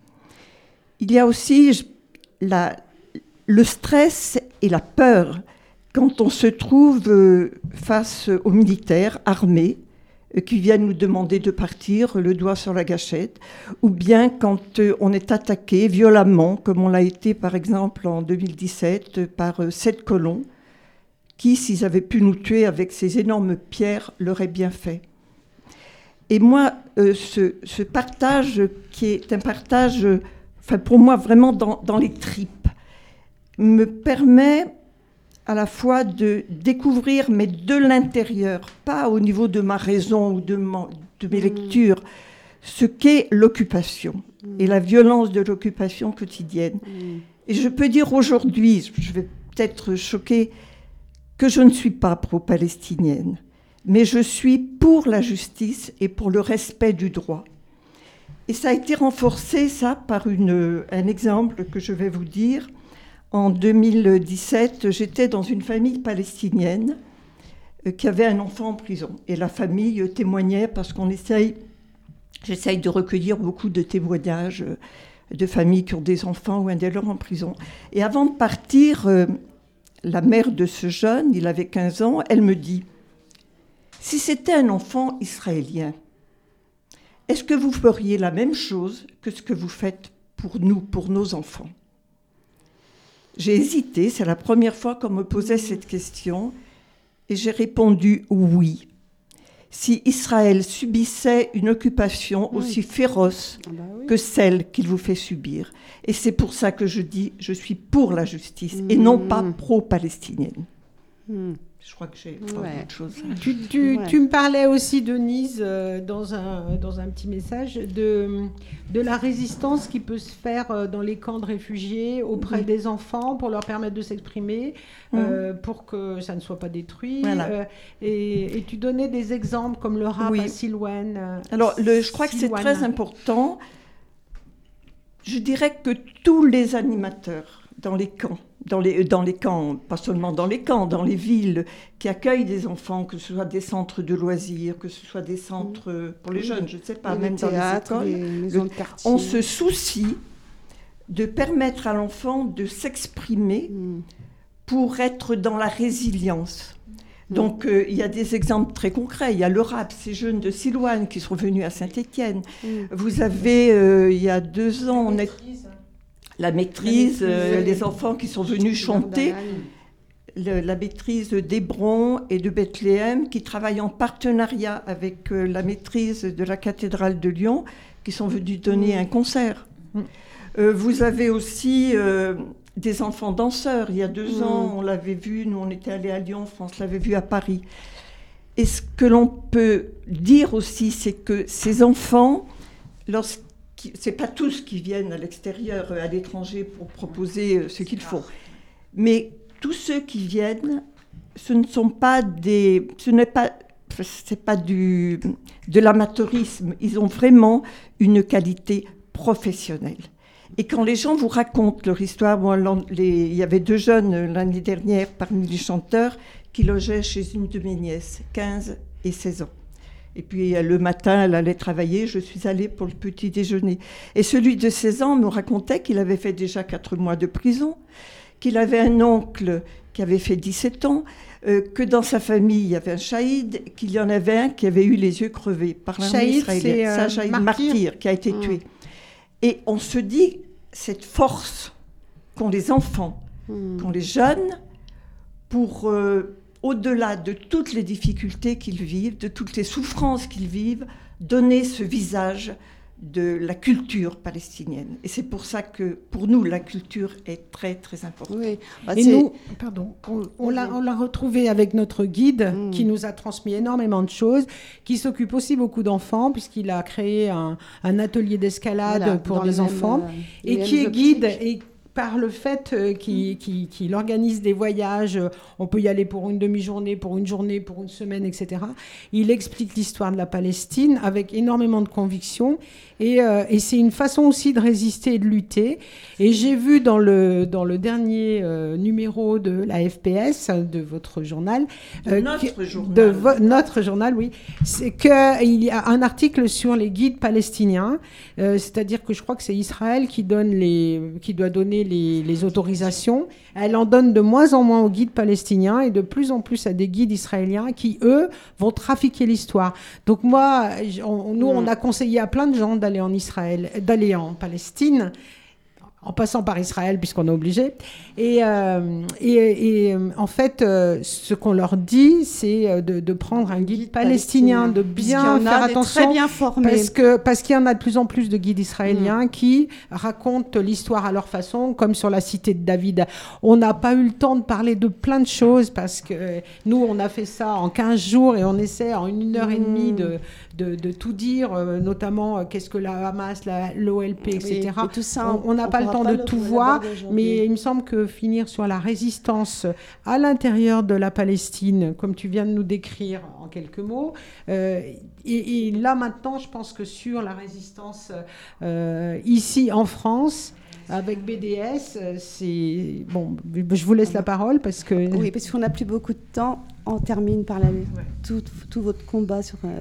Il y a aussi la, le stress et la peur quand on se trouve euh, face aux militaires armés euh, qui viennent nous demander de partir, le doigt sur la gâchette, ou bien quand euh, on est attaqué violemment, comme on l'a été par exemple en deux mille dix-sept par euh, sept colons, qui, s'ils avaient pu nous tuer avec ces énormes pierres, l'auraient bien fait. Et moi, euh, ce, ce partage qui est un partage, euh, enfin pour moi vraiment dans, dans les tripes, me permet à la fois de découvrir, mais de l'intérieur, pas au niveau de ma raison ou de, mon, de mes mmh. lectures, ce qu'est l'occupation mmh. et la violence de l'occupation quotidienne. Mmh. Et je peux dire aujourd'hui, je vais peut-être choquer, que je ne suis pas pro-palestinienne, mais je suis pour la justice et pour le respect du droit. Et ça a été renforcé, ça, par une, un exemple que je vais vous dire. En deux mille dix-sept, j'étais dans une famille palestinienne euh, qui avait un enfant en prison. Et la famille euh, témoignait, parce qu'on essaye, j'essaye de recueillir beaucoup de témoignages euh, de familles qui ont des enfants ou un des leurs en prison. Et avant de partir, euh, la mère de ce jeune, il avait quinze ans, elle me dit « Si c'était un enfant israélien, est-ce que vous feriez la même chose que ce que vous faites pour nous, pour nos enfants ?» J'ai hésité, c'est la première fois qu'on me posait cette question, et j'ai répondu oui. Si Israël subissait une occupation oui. aussi féroce ah bah oui. que celle qu'il vous fait subir. Et c'est pour ça que je dis, je suis pour la justice, mmh. et non pas pro-palestinienne. Mmh. Je crois que j'ai ouais. autre chose. Tu, tu, ouais. tu me parlais aussi, Denise, euh, dans, un, dans un petit message, de, de la résistance qui peut se faire dans les camps de réfugiés auprès mmh. des enfants pour leur permettre de s'exprimer, mmh. euh, pour que ça ne soit pas détruit. Voilà. Euh, et, et tu donnais des exemples comme le rap oui. à Silwan. Euh, Alors, le, je crois Silwan. que c'est très important. Je dirais que tous les animateurs dans les camps, Dans les, dans les camps, pas seulement dans les camps, dans les villes qui accueillent des enfants, que ce soit des centres de loisirs, que ce soit des centres pour les jeunes, je ne sais pas, les même théâtres, dans les écoles, les maisons de quartier. On se soucie de permettre à l'enfant de s'exprimer mm. pour être dans la résilience. Mm. Donc, euh, il y a des exemples très concrets. Il y a le rap, ces jeunes de Silwan qui sont venus à Saint-Étienne. Mm. Vous avez, euh, il y a deux ans, on est... La maîtrise, la maîtrise euh, les enfants qui sont venus chanter, le, la maîtrise d'Hébron et de Bethléem, qui travaillent en partenariat avec euh, la maîtrise de la cathédrale de Lyon, qui sont venus donner mmh. un concert. Mmh. Euh, vous avez aussi euh, des enfants danseurs. Il y a deux mmh. ans, on l'avait vu, nous on était allés à Lyon, France l'avait vu à Paris. Et ce que l'on peut dire aussi, c'est que ces enfants, lorsqu'ils c'est pas tous qui viennent à l'extérieur, à l'étranger, pour proposer ce qu'il faut. Mais tous ceux qui viennent, ce ne sont pas des... Ce n'est pas, c'est pas du, de l'amateurisme. Ils ont vraiment une qualité professionnelle. Et quand les gens vous racontent leur histoire... Moi, les, il y avait deux jeunes l'année dernière, parmi les chanteurs, qui logeaient chez une de mes nièces, quinze et seize ans. Et puis le matin, elle allait travailler, je suis allée pour le petit déjeuner. Et celui de seize ans me racontait qu'il avait fait déjà quatre mois de prison, qu'il avait un oncle qui avait fait dix-sept ans, euh, que dans sa famille, il y avait un shaïd, qu'il y en avait un qui avait eu les yeux crevés par l'armée israélienne. C'est un shaïd martyr. martyr qui a été mmh. tué. Et on se dit, cette force qu'ont les enfants, mmh. qu'ont les jeunes, pour... Euh, au-delà de toutes les difficultés qu'ils vivent, de toutes les souffrances qu'ils vivent, donner ce visage de la culture palestinienne. Et c'est pour ça que, pour nous, la culture est très, très importante. Oui. Bah, et c'est... nous, pardon, on, on, l'a, on l'a retrouvé avec notre guide mmh. qui nous a transmis énormément de choses, qui s'occupe aussi beaucoup d'enfants, puisqu'il a créé un, un atelier d'escalade voilà, pour les, les enfants, mêmes, euh, et qui est guide... Et, par le fait euh, qu'il, qu'il, qu'il organise des voyages, euh, on peut y aller pour une demi-journée, pour une journée, pour une semaine, et cetera. Il explique l'histoire de la Palestine avec énormément de conviction et, euh, et c'est une façon aussi de résister et de lutter. Et j'ai vu dans le, dans le dernier euh, numéro de la F P S, de votre journal, euh, de notre que, journal, de vo- notre journal, oui, c'est qu'il y a un article sur les guides palestiniens, euh, c'est-à-dire que je crois que c'est Israël qui donne les, qui doit donner Les, les autorisations. Elle en donne de moins en moins aux guides palestiniens et de plus en plus à des guides israéliens qui, eux, vont trafiquer l'histoire. Donc moi, on, nous, on a conseillé à plein de gens d'aller en Israël, d'aller en Palestine, en passant par Israël, puisqu'on est obligé. Et, euh, et, et en fait, euh, ce qu'on leur dit, c'est de, de prendre un guide, guide palestinien, palestinien, de bien faire attention. Très bien formés. Parce, que, parce qu'il y en a de plus en plus de guides israéliens mmh. qui racontent l'histoire à leur façon, comme sur la cité de David. On n'a pas eu le temps de parler de plein de choses, parce que nous, on a fait ça en quinze jours, et on essaie en une heure mmh. et demie de, de, de tout dire, euh, notamment euh, qu'est-ce que la Hamas, la, l'O L P, et cetera. Oui, et tout ça, on n'a pas le temps de tout voir, mais il me semble que finir sur la résistance à l'intérieur de la Palestine, comme tu viens de nous décrire en quelques mots, euh, et, et là maintenant, je pense que sur la résistance euh, ici en France, avec B D S, c'est... Bon, je vous laisse la parole parce que... Oui, parce qu'on n'a plus beaucoup de temps. On termine par la... ouais. tout, tout votre combat sur... Euh...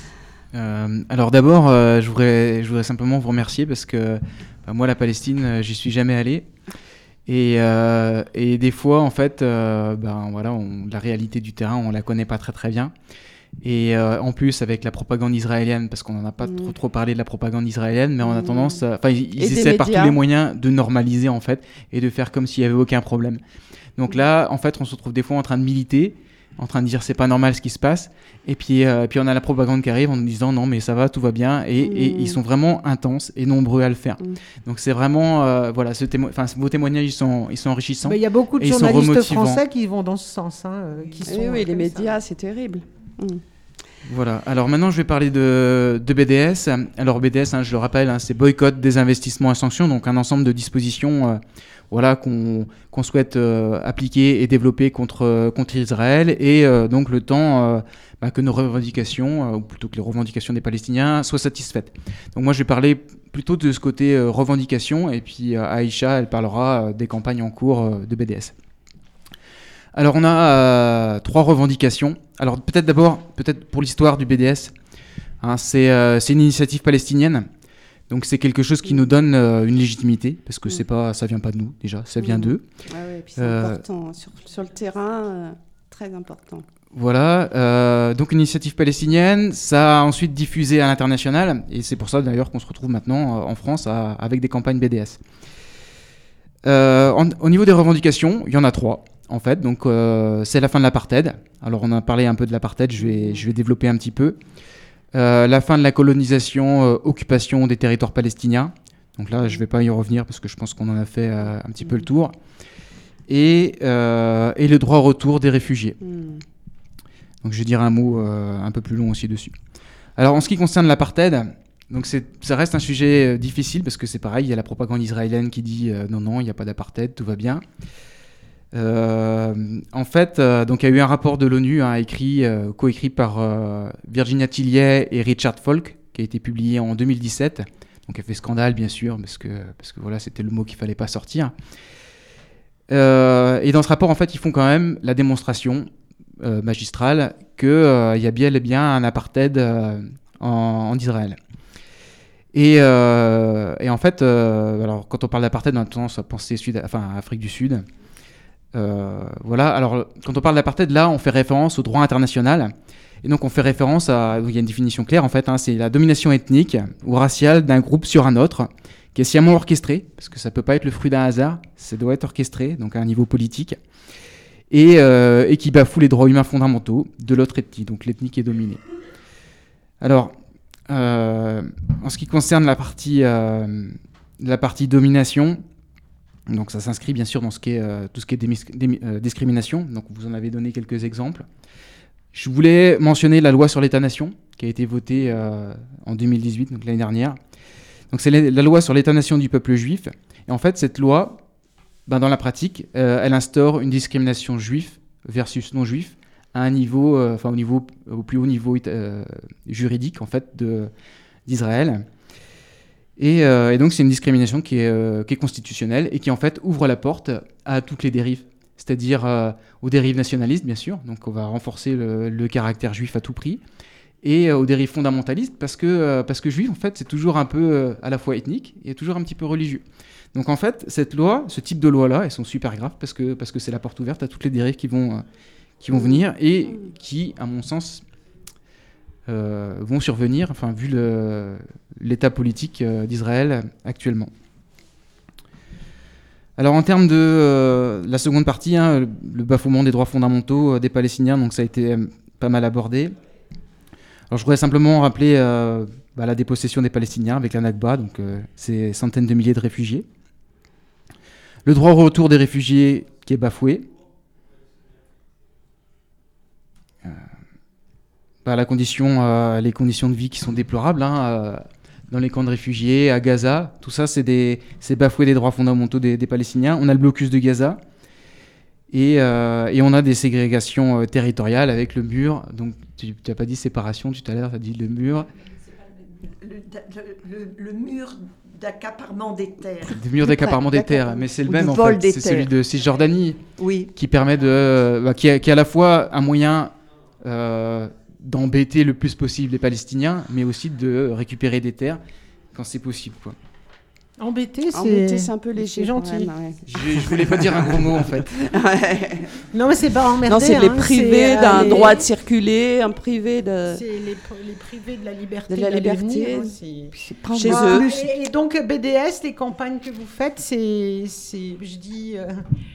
Euh, alors d'abord, euh, je, voudrais, je voudrais simplement vous remercier parce que bah, moi, la Palestine, j'y suis jamais allé. Et, euh, et des fois, en fait, euh, ben, voilà, on, la réalité du terrain, on la connaît pas très très bien. Et euh, en plus, avec la propagande israélienne, parce qu'on n'en a pas mmh. trop, trop parlé de la propagande israélienne, mais on a tendance... Enfin, ils, ils essaient par tous les moyens de normaliser, en fait, et de faire comme s'il n'y avait aucun problème. Donc mmh. là, en fait, on se retrouve des fois en train de militer, en train de dire c'est pas normal ce qui se passe, et puis, euh, puis on a la propagande qui arrive en nous disant non mais ça va, tout va bien, et, mmh. et ils sont vraiment intenses et nombreux à le faire. Mmh. Donc c'est vraiment, euh, voilà, ce témo- vos témoignages ils sont, ils sont enrichissants. Il y a beaucoup de journalistes français qui vont dans ce sens. Hein, qui sont oui, oui les médias, ça. C'est terrible. Mmh. Voilà, alors maintenant je vais parler de, de B D S. Alors B D S, hein, je le rappelle, hein, c'est boycott, désinvestissement et sanctions, donc un ensemble de dispositions euh, voilà, qu'on, qu'on souhaite euh, appliquer et développer contre, euh, contre Israël, et euh, donc le temps euh, bah, que nos revendications, euh, ou plutôt que les revendications des Palestiniens, soient satisfaites. Donc moi je vais parler plutôt de ce côté euh, revendication, et puis euh, Aïcha, elle parlera euh, des campagnes en cours euh, de B D S. Alors on a euh, trois revendications. Alors peut-être d'abord, peut-être pour l'histoire du B D S, hein, c'est, euh, c'est une initiative palestinienne. Donc c'est quelque chose qui nous donne euh, une légitimité, parce que mmh. c'est pas, ça vient pas de nous déjà, ça vient mmh. d'eux. Ah oui, et puis c'est euh, important, sur, sur le terrain, euh, très important. Voilà, euh, donc une initiative palestinienne, ça a ensuite diffusé à l'international, et c'est pour ça d'ailleurs qu'on se retrouve maintenant euh, en France à, avec des campagnes B D S. Euh, en, au niveau des revendications, il y en a trois. En fait, donc euh, c'est la fin de l'apartheid. Alors on a parlé un peu de l'apartheid, je vais, je vais développer un petit peu. Euh, la fin de la colonisation, euh, occupation des territoires palestiniens. Donc là, je ne vais pas y revenir parce que je pense qu'on en a fait euh, un petit peu le tour. Et, euh, et le droit au retour des réfugiés. Donc je vais dire un mot euh, un peu plus long aussi dessus. Alors en ce qui concerne l'apartheid, donc c'est, ça reste un sujet euh, difficile parce que c'est pareil, il y a la propagande israélienne qui dit euh, non, non, il n'y a pas d'apartheid, tout va bien. Euh, en fait, euh, donc il y a eu un rapport de l'ONU hein, écrit, euh, coécrit par euh, Virginia Tillier et Richard Falk, qui a été publié en deux mille dix-sept. Donc, il a fait scandale, bien sûr, parce que, parce que voilà, c'était le mot qu'il fallait pas sortir. Euh, et dans ce rapport, en fait, ils font quand même la démonstration euh, magistrale qu'il euh, y a bien et bien un apartheid euh, en, en Israël. Et, euh, et en fait, euh, alors, quand on parle d'apartheid, on a tendance à penser sud, enfin, à Afrique du Sud. Euh, voilà, alors quand on parle d'apartheid, là, on fait référence au droit international. Et donc, on fait référence à. Il y a une définition claire, en fait, hein, c'est la domination ethnique ou raciale d'un groupe sur un autre, qui est sciemment orchestré, parce que ça ne peut pas être le fruit d'un hasard, ça doit être orchestré, donc à un niveau politique, et, euh, et qui bafoue les droits humains fondamentaux de l'autre ethnie, donc l'ethnie qui est dominée. Alors, euh, en ce qui concerne la partie, euh, la partie domination, donc ça s'inscrit bien sûr dans ce qui est, euh, tout ce qui est démis- démi- euh, discrimination, donc vous en avez donné quelques exemples. Je voulais mentionner la loi sur l'État-nation, qui a été votée euh, en deux mille dix-huit, donc l'année dernière. Donc c'est la loi sur l'État-nation du peuple juif. Et en fait, cette loi, ben, dans la pratique, euh, elle instaure une discrimination juif versus non-juif à un niveau, euh, enfin au niveau, au plus haut niveau euh, juridique en fait de, d'Israël. Et, euh, et donc c'est une discrimination qui est, euh, qui est constitutionnelle et qui en fait ouvre la porte à toutes les dérives, c'est-à-dire euh, aux dérives nationalistes bien sûr. Donc on va renforcer le, le caractère juif à tout prix. Et aux dérives fondamentalistes, parce que, euh, parce que juif, en fait, c'est toujours un peu euh, à la fois ethnique et toujours un petit peu religieux. Donc, en fait, cette loi, ce type de loi-là, elles sont super graves parce que, parce que c'est la porte ouverte à toutes les dérives qui vont, euh, qui vont venir et qui, à mon sens, euh, vont survenir, enfin, vu le, l'état politique euh, d'Israël actuellement. Alors, en termes de euh, la seconde partie, hein, le, le bafouement des droits fondamentaux euh, des Palestiniens, donc ça a été euh, pas mal abordé. Alors, je voudrais simplement rappeler euh, bah, la dépossession des Palestiniens avec la Nakba, donc euh, ces centaines de milliers de réfugiés. Le droit au retour des réfugiés qui est bafoué. Euh, bah, la condition, euh, les conditions de vie qui sont déplorables hein, euh, dans les camps de réfugiés, à Gaza. Tout ça, c'est, des, c'est bafouer des droits fondamentaux des, des Palestiniens. On a le blocus de Gaza. Et, euh, et on a des ségrégations euh, territoriales avec le mur. Donc, tu n'as pas dit séparation tout à l'heure, tu as dit le mur. Le, le, le, le mur d'accaparement des terres. Le mur d'accaparement des terres, mais c'est le Ou même en vol fait. C'est terres. celui de Cisjordanie oui. qui permet de, bah, qui, est, qui est à la fois un moyen euh, d'embêter le plus possible les Palestiniens, mais aussi de récupérer des terres quand c'est possible, quoi. Embêter, c'est... Embêter, c'est un peu léger. C'est gentil. Même, ouais. Je, je voulais pas dire un gros mot en fait. Ouais. Non, mais c'est pas emmerder. Non, c'est hein, les privés c'est, d'un euh, les... droit de circuler, un privé de. C'est les, les privés de la liberté. De la d'aller liberté. venir, hein, c'est... C'est chez Moi, eux. Et, et donc, B D S, les campagnes que vous faites, c'est. c'est je dis. Euh...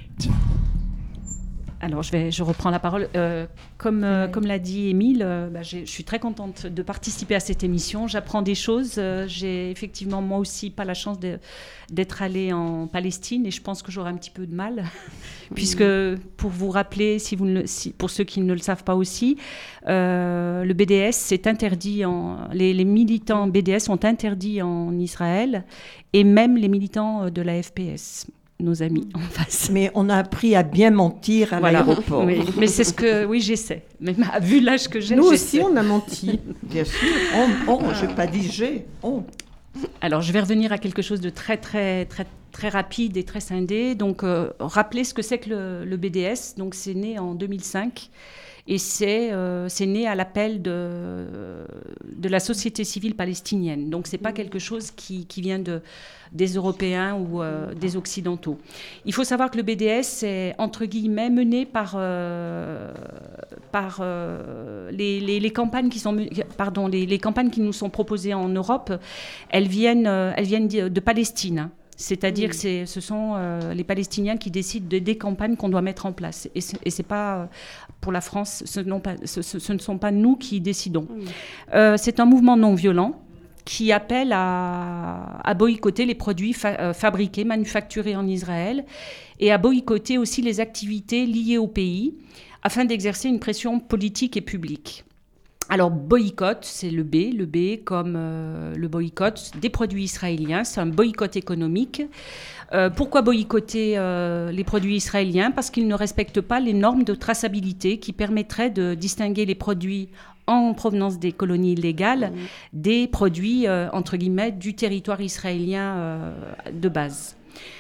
Alors, je, vais, je reprends la parole. Euh, comme, euh, comme l'a dit Émile, euh, bah, je suis très contente de participer à cette émission. J'apprends des choses. Euh, j'ai effectivement, moi aussi, pas la chance de, d'être allée en Palestine et je pense que j'aurai un petit peu de mal. Puisque, pour vous rappeler, si vous ne le, si, pour ceux qui ne le savent pas aussi, euh, le B D S, c'est interdit. En, les, les militants B D S sont interdits en Israël et même les militants de la F P S. Nos amis en face. Mais on a appris à bien mentir à voilà. l'aéroport. Oui, mais c'est ce que, oui, j'essaie. Mais vu l'âge que j'ai, nous j'essaie. aussi, on a menti. Bien sûr. On, on, je n'ai pas dit j'ai. On. Alors, je vais revenir à quelque chose de très, très, très, très rapide et très scindé. Donc, euh, rappeler ce que c'est que le, le B D S. Donc, c'est né en deux mille cinq. Et c'est, euh, c'est né à l'appel de, de la société civile palestinienne. Donc, ce n'est pas quelque chose qui, qui vient de, des Européens ou euh, des Occidentaux. Il faut savoir que le B D S est, entre guillemets, mené par, euh, par euh, les, les, les, campagnes qui sont, pardon, les, les campagnes qui nous sont proposées en Europe. Elles viennent, elles viennent de Palestine. C'est-à-dire que c'est, ce sont euh, les Palestiniens qui décident de, des campagnes qu'on doit mettre en place. Et ce n'est pas, euh, pour la France, ce, pas, ce, ce, ce ne sont pas nous qui décidons. Mmh. Euh, c'est un mouvement non violent qui appelle à, à boycotter les produits fa- euh, fabriqués, manufacturés en Israël, et à boycotter aussi les activités liées au pays, afin d'exercer une pression politique et publique. Alors, boycott, c'est le B, le B comme euh, le boycott des produits israéliens, c'est un boycott économique. Euh, pourquoi boycotter euh, les produits israéliens ? Parce qu'ils ne respectent pas les normes de traçabilité qui permettraient de distinguer les produits en provenance des colonies illégales mmh. des produits, euh, entre guillemets, du territoire israélien euh, de base.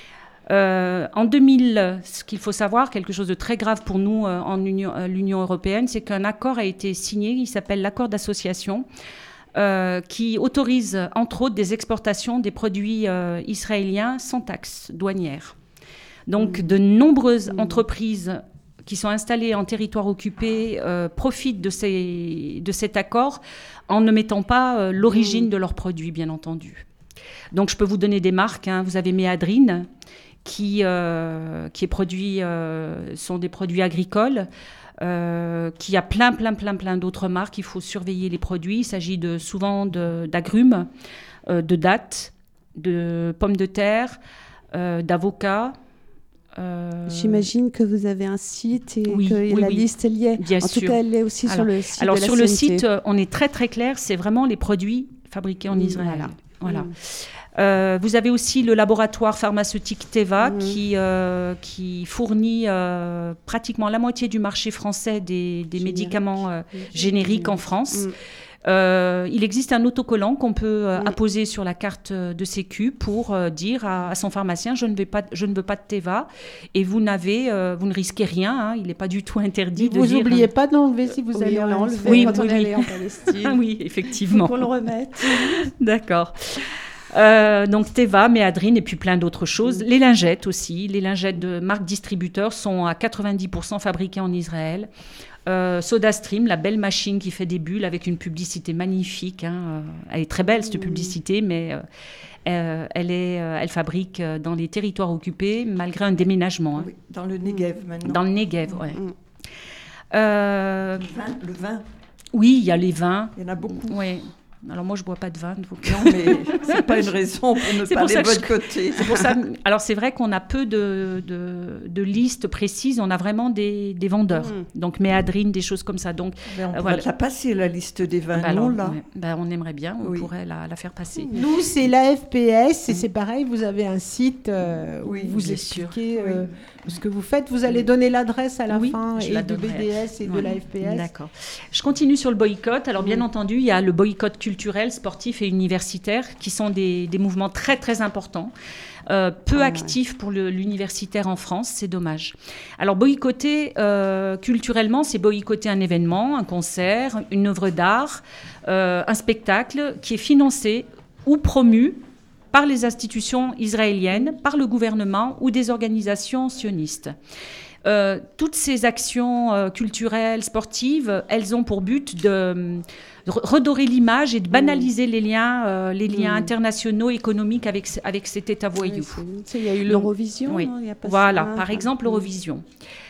Euh, en deux mille, ce qu'il faut savoir, quelque chose de très grave pour nous euh, en Union, euh, l'Union européenne, c'est qu'un accord a été signé, il s'appelle l'accord d'association, euh, qui autorise entre autres des exportations des produits euh, israéliens sans taxe douanière. Donc mmh. de nombreuses mmh. entreprises qui sont installées en territoire occupé euh, profitent de, ces, de cet accord en ne mettant pas euh, l'origine mmh. de leurs produits, bien entendu. Donc je peux vous donner des marques, hein. Vous avez Méadrine, qui, euh, qui est produit, euh, sont des produits agricoles, euh, qui a plein, plein, plein, plein d'autres marques. Il faut surveiller les produits. Il s'agit de, souvent de, d'agrumes, euh, de dattes, de pommes de terre, euh, d'avocats. Euh... J'imagine que vous avez un site et oui, que oui, la oui. liste elle y est. Bien en sûr. tout cas, elle est aussi alors, sur le site alors de la sur C N T. le site, on est très très clair. C'est vraiment les produits fabriqués en mmh, Israël. Voilà. Voilà. Mmh. Euh, vous avez aussi le laboratoire pharmaceutique Teva mmh. qui, euh, qui fournit euh, pratiquement la moitié du marché français des, des médicaments euh, génériques mmh. en France. Mmh. Euh, il existe un autocollant qu'on peut euh, mmh. apposer sur la carte de Sécu pour euh, dire à, à son pharmacien je ne, vais pas, je ne veux pas de Teva et vous, n'avez, euh, vous ne risquez rien, hein, il n'est pas du tout interdit et de vous dire... Vous n'oubliez pas de l'enlever si vous oui, allez l'enlever oui, quand oui, on oui. allait en Palestine. Oui, effectivement. Faut qu'on le remette. D'accord. Euh, donc Teva, Méadrine et puis plein d'autres choses. Mmh. Les lingettes aussi. Les lingettes de marque distributeur sont à quatre-vingt-dix pour cent fabriquées en Israël. Euh, SodaStream, la belle machine qui fait des bulles avec une publicité magnifique. Hein. Elle est très belle cette mmh. publicité, mais euh, euh, elle, est, euh, elle fabrique dans les territoires occupés malgré un déménagement. Hein. Oui, dans le Negev maintenant. Dans le Negev, oui. Mmh. Euh, le, vin, le vin. Oui, il y a les vins. Il y en a beaucoup. Oui. Alors moi je bois pas de vin, donc... non mais c'est pas une raison pour ne pas les boycotter. C'est pour ça. Alors c'est vrai qu'on a peu de, de, de listes précises, on a vraiment des, des vendeurs, mmh. donc Méadrine, des choses comme ça. Donc mais on euh, pourrait voilà. la passer la liste des vins, bah, non alors, là. Ouais. Bah, on aimerait bien, on oui. pourrait la, la faire passer. Nous c'est l'A F P S et mmh. c'est pareil, vous avez un site euh, où oui, vous expliquez euh, oui. ce que vous faites. Vous allez donner l'adresse à la oui, fin et la du B D S et ouais. de l'A F P S. D'accord. Je continue sur le boycott. Alors bien mmh. entendu, il y a le boycott culturel, sportif et universitaire, qui sont des, des mouvements très très importants, euh, peu ah, actifs ouais. pour le, l'universitaire en France, c'est dommage. Alors boycotter euh, culturellement, c'est boycotter un événement, un concert, une œuvre d'art, euh, un spectacle qui est financé ou promu par les institutions israéliennes, par le gouvernement ou des organisations sionistes. Euh, toutes ces actions euh, culturelles, sportives, elles ont pour but de, de redorer l'image et de banaliser mmh. les liens, euh, les liens mmh. internationaux, économiques avec, avec cet État voyou. Oui, il y a eu l'Eurovision, oui. non, il y a pas Voilà, ça, par hein. exemple l'Eurovision.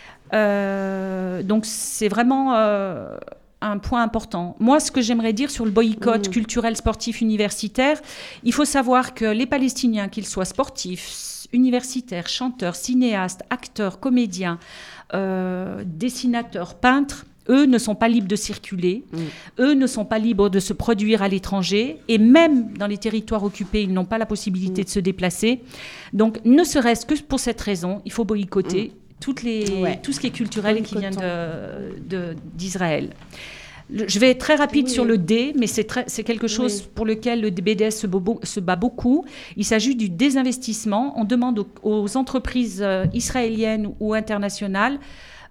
Euh, donc c'est vraiment euh, un point important. Moi, ce que j'aimerais dire sur le boycott mmh. culturel, sportif, universitaire, il faut savoir que les Palestiniens, qu'ils soient sportifs, universitaires, chanteurs, cinéastes, acteurs, comédiens, euh, dessinateurs, peintres, eux ne sont pas libres de circuler, mmh. eux ne sont pas libres de se produire à l'étranger, et même dans les territoires occupés, ils n'ont pas la possibilité mmh. de se déplacer. Donc, ne serait-ce que pour cette raison, il faut boycotter mmh. toutes les, ouais. tout ce qui est culturel et qui vient de, de, d'Israël. Je vais être très rapide oui. sur le D, mais c'est, très, c'est quelque chose oui. pour lequel le B D S se, bo- se bat beaucoup. Il s'agit du désinvestissement. On demande aux, aux entreprises euh, israéliennes ou internationales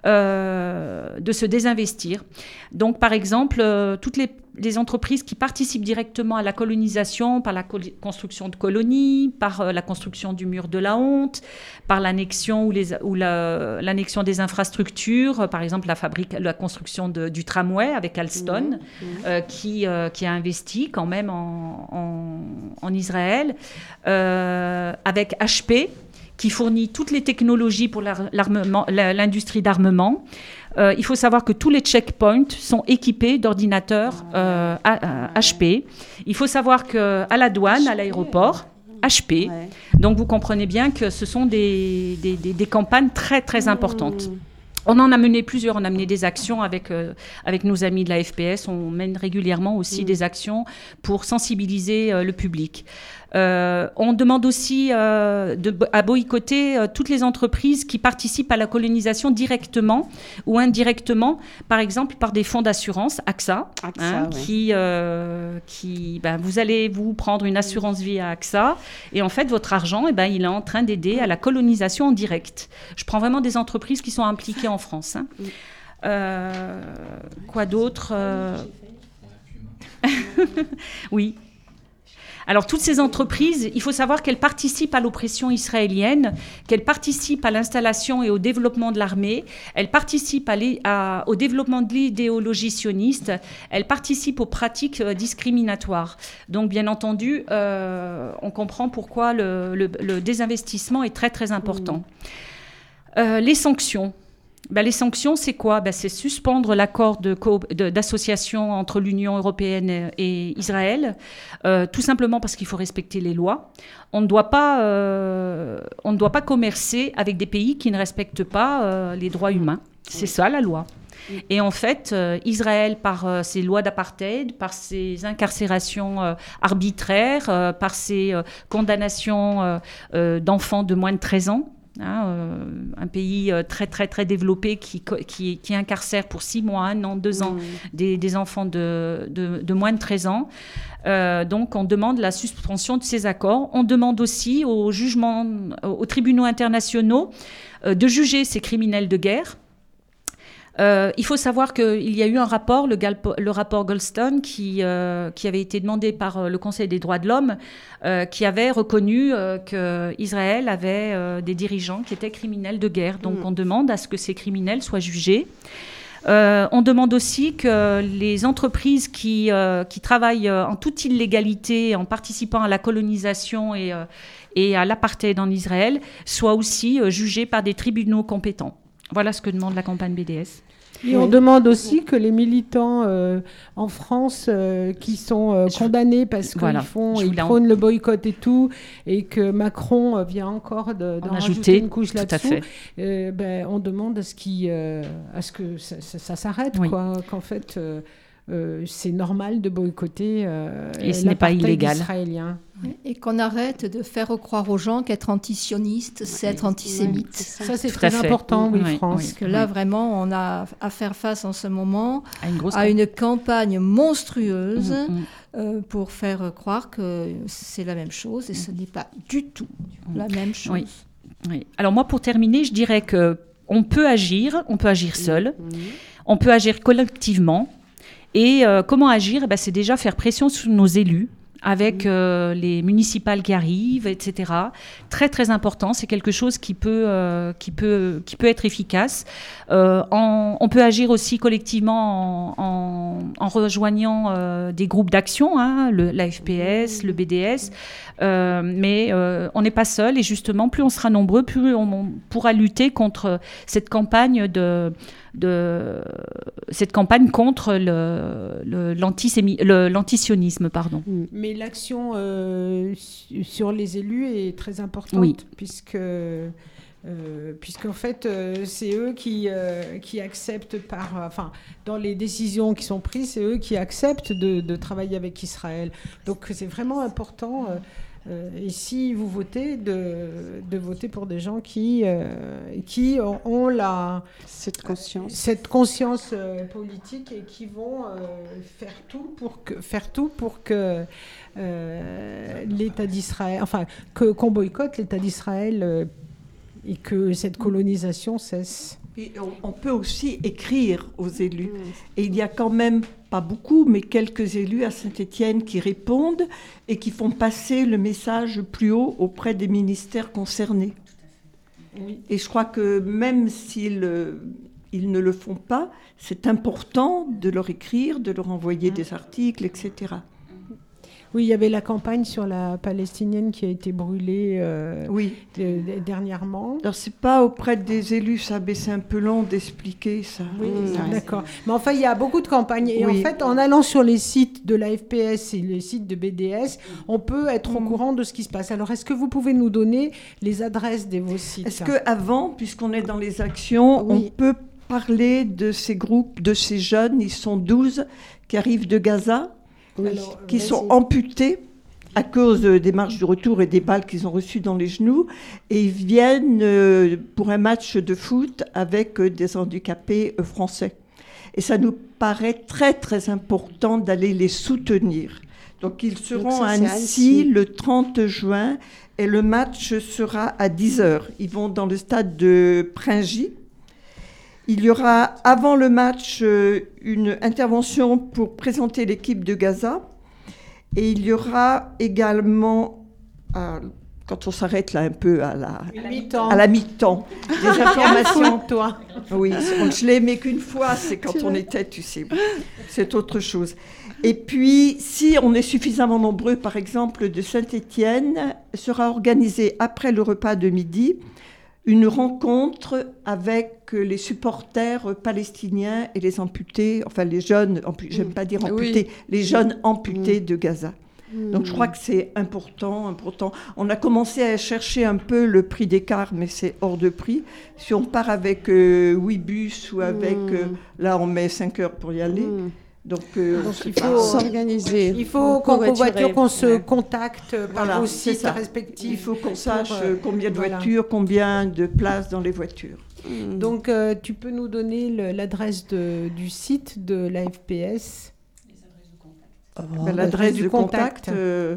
euh, de se désinvestir. Donc, par exemple, euh, toutes les, les entreprises qui participent directement à la colonisation, par la co- construction de colonies, par euh, la construction du mur de la honte, par l'annexion ou, les, ou la, l'annexion des infrastructures, euh, par exemple la, fabrique, la construction de, du tramway avec Alstom, mmh, mmh. Euh, qui, euh, qui a investi quand même en, en, en Israël, euh, avec H P, qui fournit toutes les technologies pour l'armement, l'industrie d'armement. Euh, il faut savoir que tous les checkpoints sont équipés d'ordinateurs euh, H P. Il faut savoir qu'à la douane, à l'aéroport, H P. Ouais. Donc vous comprenez bien que ce sont des, des, des, des campagnes très très importantes. Mmh. On en a mené plusieurs, on a mené des actions avec, euh, avec nos amis de la F P S, on mène régulièrement aussi mmh. des actions pour sensibiliser euh, le public. Euh, on demande aussi euh, de, à boycotter euh, toutes les entreprises qui participent à la colonisation directement ou indirectement, par exemple par des fonds d'assurance, A X A, A X A, hein, ouais. qui, euh, qui ben, vous allez vous prendre une assurance vie à A X A et en fait votre argent, eh ben, il est en train d'aider à la colonisation en direct. Je prends vraiment des entreprises qui sont impliquées en France. Hein. Euh, quoi d'autre euh... Oui. Alors, toutes ces entreprises, il faut savoir qu'elles participent à l'oppression israélienne, qu'elles participent à l'installation et au développement de l'armée, elles participent à à, au développement de l'idéologie sioniste, elles participent aux pratiques euh, discriminatoires. Donc, bien entendu, euh, on comprend pourquoi le, le, le désinvestissement est très, très important. Mmh. Euh, les sanctions. Ben, les sanctions, c'est quoi? Ben, c'est suspendre l'accord de co- de, d'association entre l'Union européenne et Israël, euh, tout simplement parce qu'il faut respecter les lois. On ne doit pas, euh, on ne doit pas commercer avec des pays qui ne respectent pas euh, les droits humains. C'est ça, la loi. Et en fait, euh, Israël, par euh, ses lois d'apartheid, par ses incarcérations euh, arbitraires, euh, par ses euh, condamnations euh, euh, d'enfants de moins de treize ans, Hein, euh, un pays euh, très très très développé qui, qui, qui incarcère pour six mois, un an, deux ans mmh. des, des enfants de, de, de moins de treize ans. Euh, donc on demande la suspension de ces accords. On demande aussi aux jugements, aux tribunaux internationaux euh, de juger ces criminels de guerre. Euh, il faut savoir qu'il y a eu un rapport, le, Galpo, le rapport Goldstone, qui, euh, qui avait été demandé par euh, le Conseil des droits de l'homme, euh, qui avait reconnu euh, qu'Israël avait euh, des dirigeants qui étaient criminels de guerre. Donc mmh. on demande à ce que ces criminels soient jugés. Euh, on demande aussi que les entreprises qui, euh, qui travaillent en toute illégalité, en participant à la colonisation et, euh, et à l'apartheid en Israël, soient aussi euh, jugées par des tribunaux compétents. Voilà ce que demande la campagne B D S. Et on demande aussi que les militants euh, en France euh, qui sont euh, condamnés parce qu'ils voilà. font, ils prônent en... le boycott et tout, et que Macron euh, vient encore de, d'en rajouter une couche là-dessous, euh, ben, on demande à ce, euh, à ce que ça, ça, ça s'arrête, oui. quoi, qu'en fait euh, euh, c'est normal de boycotter euh, et ce n'est pas illégal. Israélien. Et qu'on arrête de faire croire aux gens qu'être antisioniste, c'est être antisémite. Oui, c'est ça, c'est Tout très important, oui, oui, France. Parce que là, oui. vraiment, on a à faire face en ce moment à une, à une campagne monstrueuse mmh, mmh. Euh, pour faire croire que c'est la même chose, et ce n'est pas du tout mmh. la même chose. Oui. Oui. Alors moi, pour terminer, je dirais qu'on peut agir, on peut agir seul, mmh. on peut agir collectivement. Et euh, comment agir? Eh ben, c'est déjà faire pression sur nos élus, avec euh, les municipales qui arrivent, et cetera. Très, très important. C'est quelque chose qui peut, euh, qui peut, qui peut être efficace. Euh, en, on peut agir aussi collectivement en, en, en rejoignant euh, des groupes d'action, hein, le, l'A F P S, le B D S. Euh, mais euh, on n'est pas seul. Et justement, plus on sera nombreux, plus on, on pourra lutter contre cette campagne de... de cette campagne contre le, le, l'antisémi, le, l'antisionisme. Pardon. Mais l'action euh, sur les élus est très importante, oui. puisque, euh, puisqu'en fait, euh, c'est eux qui, euh, qui acceptent, par, enfin, dans les décisions qui sont prises, c'est eux qui acceptent de, de travailler avec Israël. Donc c'est vraiment important. Euh, Euh, et si vous votez, de, de voter pour des gens qui, euh, qui ont, ont la, cette conscience, cette conscience euh, politique et qui vont euh, faire, tout pour que, faire tout pour que euh, l'État d'Israël, enfin, que, qu'on boycotte l'État d'Israël euh, et que cette colonisation cesse. Et on, on peut aussi écrire aux élus. Et il y a quand même, pas beaucoup, mais quelques élus à Saint-Étienne qui répondent et qui font passer le message plus haut auprès des ministères concernés. Oui. Et je crois que même s'ils euh, ils ne le font pas, c'est important de leur écrire, de leur envoyer mmh. des articles, et cetera. Oui, il y avait la campagne sur la palestinienne qui a été brûlée euh, oui. de, de, dernièrement. Alors, c'est pas auprès des élus, ça, mais c'est un peu long d'expliquer ça. Oui, mmh. d'accord. Mais enfin, il y a beaucoup de campagnes. Et oui. en fait, en allant sur les sites de l'A F P S et les sites de B D S, on peut être mmh. au courant de ce qui se passe. Alors, est-ce que vous pouvez nous donner les adresses de vos sites? Est-ce qu'avant, puisqu'on est dans les actions, oui. on peut parler de ces groupes, de ces jeunes, ils sont douze, qui arrivent de Gaza, oui. Alors, qui sont amputés à cause des marches du retour et des balles qu'ils ont reçues dans les genoux. Et ils viennent euh, pour un match de foot avec euh, des handicapés euh, français. Et ça nous paraît très, très important d'aller les soutenir. Donc, ils seront Donc ça, à c'est Annecy Annecy. le trente juin et le match sera à dix heures. Ils vont dans le stade de Pringy. Il y aura, avant le match, euh, une intervention pour présenter l'équipe de Gaza. Et il y aura également, euh, quand on s'arrête là un peu à la, Mi-temps. à la mi-temps, des informations. toi. Oui, c'est- je l'ai aimé qu'une fois, c'est quand on était, tu sais, c'est autre chose. Et puis, si on est suffisamment nombreux, par exemple, de Saint-Étienne, sera organisée après le repas de midi une rencontre avec les supporters palestiniens et les amputés, enfin les jeunes, ampu- j'aime pas dire amputés, Oui. les jeunes amputés Mm. de Gaza. Mm. Donc je crois que c'est important, important. On a commencé à chercher un peu le prix d'écart, mais c'est hors de prix. Si on part avec euh, Ouibus ou avec... Mm. euh, là, on met cinq heures pour y aller. Mm. Donc, euh, Donc, c'est il pas- faut- S'organiser. Il faut Pour qu'on covoiturer. covoiture, qu'on se Ouais. contacte par Voilà, vos c'est sites ça. respectifs. Il faut qu'on sache pour, euh, euh, combien de voilà. voitures, combien de places dans les voitures. Mm. Donc, euh, tu peux nous donner le- l'adresse de- du site de l'A F P S. Oh, Ben, bah, L'adresse du de contact, contact. euh,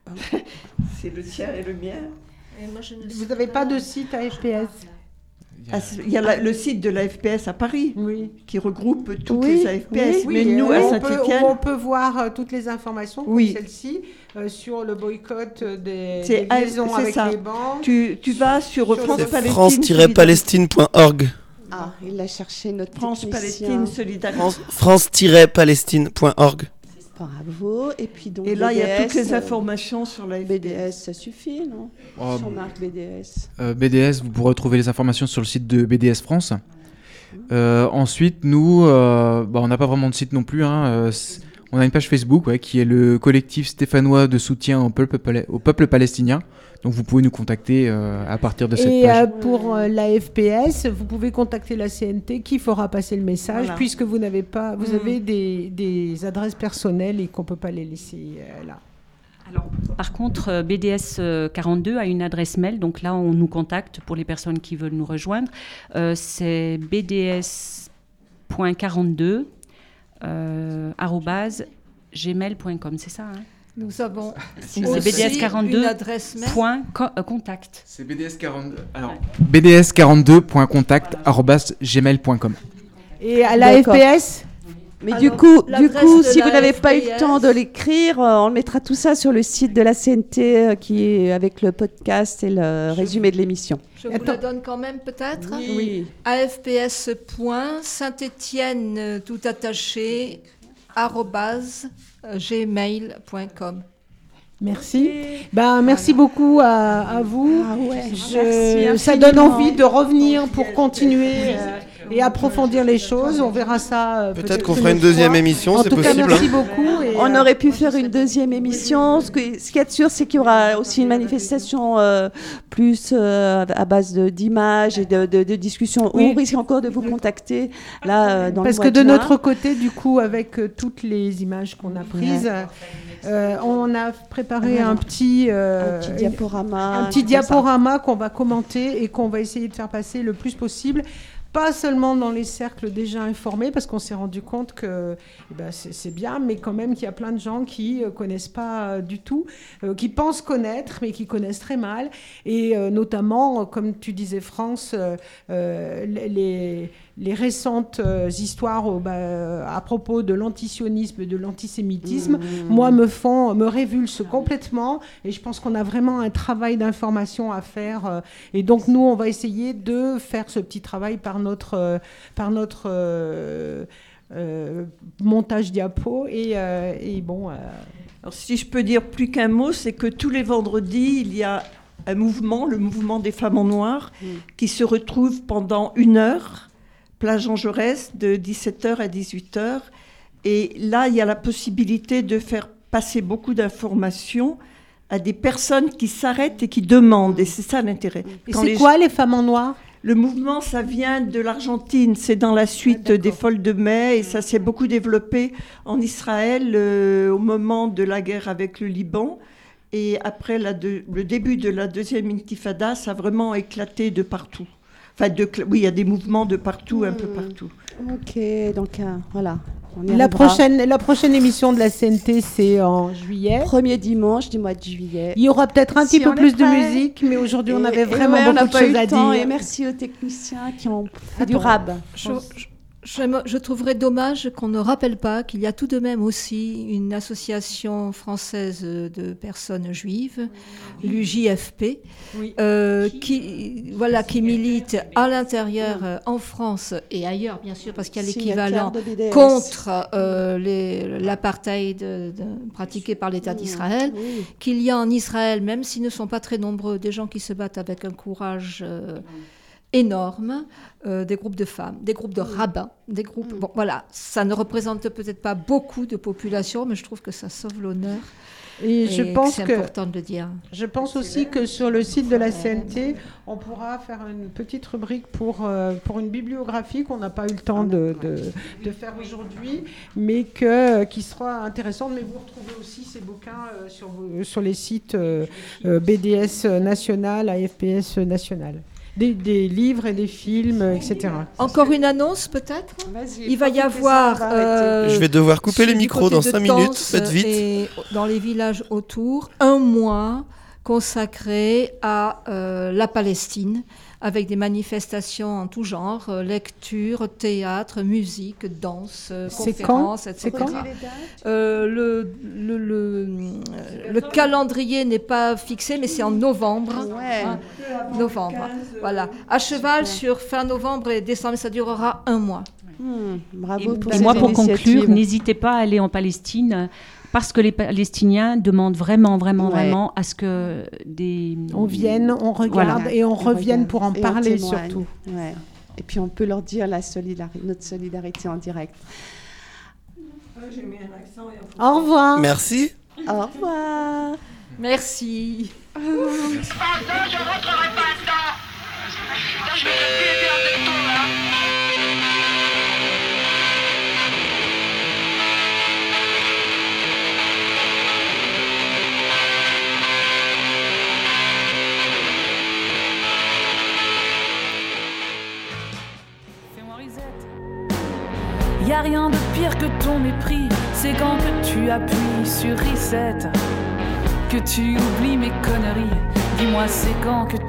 c'est le tien et le mien. Vous n'avez pas de site A F P S? Ah, c'est- Il y a la- le site de l'A F P S à Paris Oui. qui regroupe toutes Oui, les A F P S. Oui, mais et nous, où à on peut- Saint-Étienne, où on peut voir euh, toutes les informations comme Oui. celle-ci euh, sur le boycott euh, des, C'est des A- liaisons c'est avec ça. les banques. tu, tu vas sur Sur France le- Palestine. France-palestine point org. Ah, il a cherché notre France technicien. Palestine Solidarité. France- France-palestine point org. Bravo. Et puis donc Et là, il y a B D S, toutes les euh, informations sur l'A F P S. B D S, ça suffit, non Oh, Sur marque B D S. Euh, B D S, vous pourrez trouver les informations sur le site de B D S France. Euh, ensuite, nous, euh, bah, on n'a pas vraiment de site non plus. Hein, euh, c- on a une page Facebook ouais, qui est le collectif stéphanois de soutien au peuple, pala- au peuple palestinien. Donc vous pouvez nous contacter euh, à partir de cette Et page. euh, pour euh, l'A F P S, vous pouvez contacter la C N T qui fera passer le message, Voilà. puisque vous n'avez pas, vous Mm. avez des, des adresses personnelles et qu'on peut pas les laisser euh, là. Alors, par contre, euh, B D S euh, quarante-deux a une adresse mail, donc là, on nous contacte pour les personnes qui veulent nous rejoindre. Euh, c'est b d s point quarante-deux euh, arobase gmail point com, c'est ça, hein? Nous avons C'est aussi B D S quarante-deux une adresse mail. point co- euh, contact. C'est B D S quarante-deux. Alors, B D S quarante-deux point contact arobase gmail point com. Et à l'A F D'accord. P S, Mais Alors, du coup, du l'adresse coup de si la vous n'avez pas eu F P S, le temps de l'écrire, euh, on mettra tout ça sur le site de la C N T euh, qui est avec le podcast et le résumé de l'émission. Je vous Attends. la donne quand même peut-être. Oui. A F P S point Saint-Étienne euh, tout attaché arobase euh, gmail point com. merci. Ben, merci beaucoup à, à vous. Ah ouais, Je- merci ça donne infiniment. envie de revenir pour continuer euh, et approfondir les choses. On verra ça. euh, Peut-être qu'on une fera une autre deuxième fois. émission, En c'est tout cas, possible, merci hein. beaucoup. et, On euh, aurait pu faire une deuxième émission. Ce, que- ce qu'il y a de sûr, c'est qu'il y aura aussi une manifestation euh, plus euh, à base de- d'images et de, de, de discussions. Oui. On risque encore de vous contacter là euh, dans Parce le que mois de juin. notre côté, du coup, avec euh, toutes les images qu'on a prises, euh, on a préparé Voilà. un petit, euh, un petit diaporama, un petit comme ça. diaporama qu'on va commenter et qu'on va essayer de faire passer le plus possible. Pas seulement dans les cercles déjà informés, parce qu'on s'est rendu compte que eh ben, c'est c'est bien, mais quand même qu'il y a plein de gens qui ne connaissent pas euh, du tout, euh, qui pensent connaître, mais qui connaissent très mal. Et euh, notamment, euh, comme tu disais, France, euh, euh, les, les récentes euh, histoires au- bah, à propos de l'antisionisme et de l'antisémitisme, Mmh. moi, me font, me révulsent complètement. Et je pense qu'on a vraiment un travail d'information à faire. euh, et donc, nous, on va essayer de faire ce petit travail par notre, euh, par notre euh, euh, montage diapo. Et, euh, et bon. euh, Alors, si je peux dire plus qu'un mot, c'est que tous les vendredis, il y a un mouvement, le mouvement des femmes en noir, Mm. qui se retrouve pendant une heure, plage Jean Jaurès, de dix-sept heures à dix-huit heures. Et là, il y a la possibilité de faire passer beaucoup d'informations à des personnes qui s'arrêtent et qui demandent. Et c'est ça l'intérêt. Et Quand c'est les- quoi les femmes en noir? Le mouvement, ça vient de l'Argentine. C'est dans la suite Ah, des Folles de mai et ça s'est beaucoup développé en Israël euh, au moment de la guerre avec le Liban. Et après la de, le début de la deuxième intifada, ça a vraiment éclaté de partout. Enfin, de, oui, il y a des mouvements de partout, mmh. un peu partout. Ok, donc euh, voilà. La prochaine, la prochaine émission de la C N T, c'est en juillet. Premier dimanche du mois de juillet. Il y aura peut-être un si petit peu plus de musique, mais aujourd'hui, on avait vraiment ouais, beaucoup de choses à dire. Et merci aux techniciens qui ont fait du rab. Je, je, je, je trouverais dommage qu'on ne rappelle pas qu'il y a tout de même aussi une association française de personnes juives, oui. l'U J F P, oui. euh, qui, voilà, qui milite à l'intérieur, euh, en France et ailleurs, bien sûr, parce qu'il y a l'équivalent contre euh, les, l'apartheid de, de, pratiqué par l'État d'Israël, oui. qu'il y a en Israël, même s'ils ne sont pas très nombreux, des gens qui se battent avec un courage euh, énorme, euh, des groupes de femmes, des groupes de rabbins, des groupes... Bon, voilà, ça ne représente peut-être pas beaucoup de population, mais je trouve que ça sauve l'honneur. Et, et je pense c'est que, important de le dire. Je pense aussi que sur le site de la C N T, on pourra faire une petite rubrique pour, euh, pour une bibliographie qu'on n'a pas eu le temps de, de, de faire aujourd'hui, mais que, qui sera intéressante. Mais vous retrouvez aussi ces bouquins euh, sur, sur les sites euh, euh, B D S national, A F P S national. Des, des livres et des films, et cetera. Encore une annonce, peut-être ? Vas-y, il va y avoir... Va euh, Je vais devoir couper les micros dans cinq minutes, faites vite. Et dans les villages autour, un mois consacré à euh, la Palestine, avec des manifestations en tout genre, euh, lecture, théâtre, musique, danse, euh, conférences, et cetera. C'est quand euh, le, le, le, le calendrier n'est pas fixé, mais c'est en novembre. Ouais. Hein, novembre. Voilà. À cheval sur fin novembre et décembre, ça durera un mois. Mmh, bravo et, pour et cette moi, pour initiative. conclure, n'hésitez pas à aller en Palestine. Parce que les Palestiniens demandent vraiment, vraiment, ouais. vraiment à ce que des... On vienne, on regarde voilà. et on, on revienne regarde. pour en et parler surtout. Ouais. Et puis on peut leur dire la solidari- notre solidarité en direct. J'ai mis un accent et on... Au revoir. Merci. Au revoir. Merci. Ah non, je rentrerai pas dedans. Là, je vais te buter avec toi, là. Y a rien de pire que ton mépris, c'est quand que tu appuies sur reset, que tu oublies mes conneries. Dis-moi c'est quand que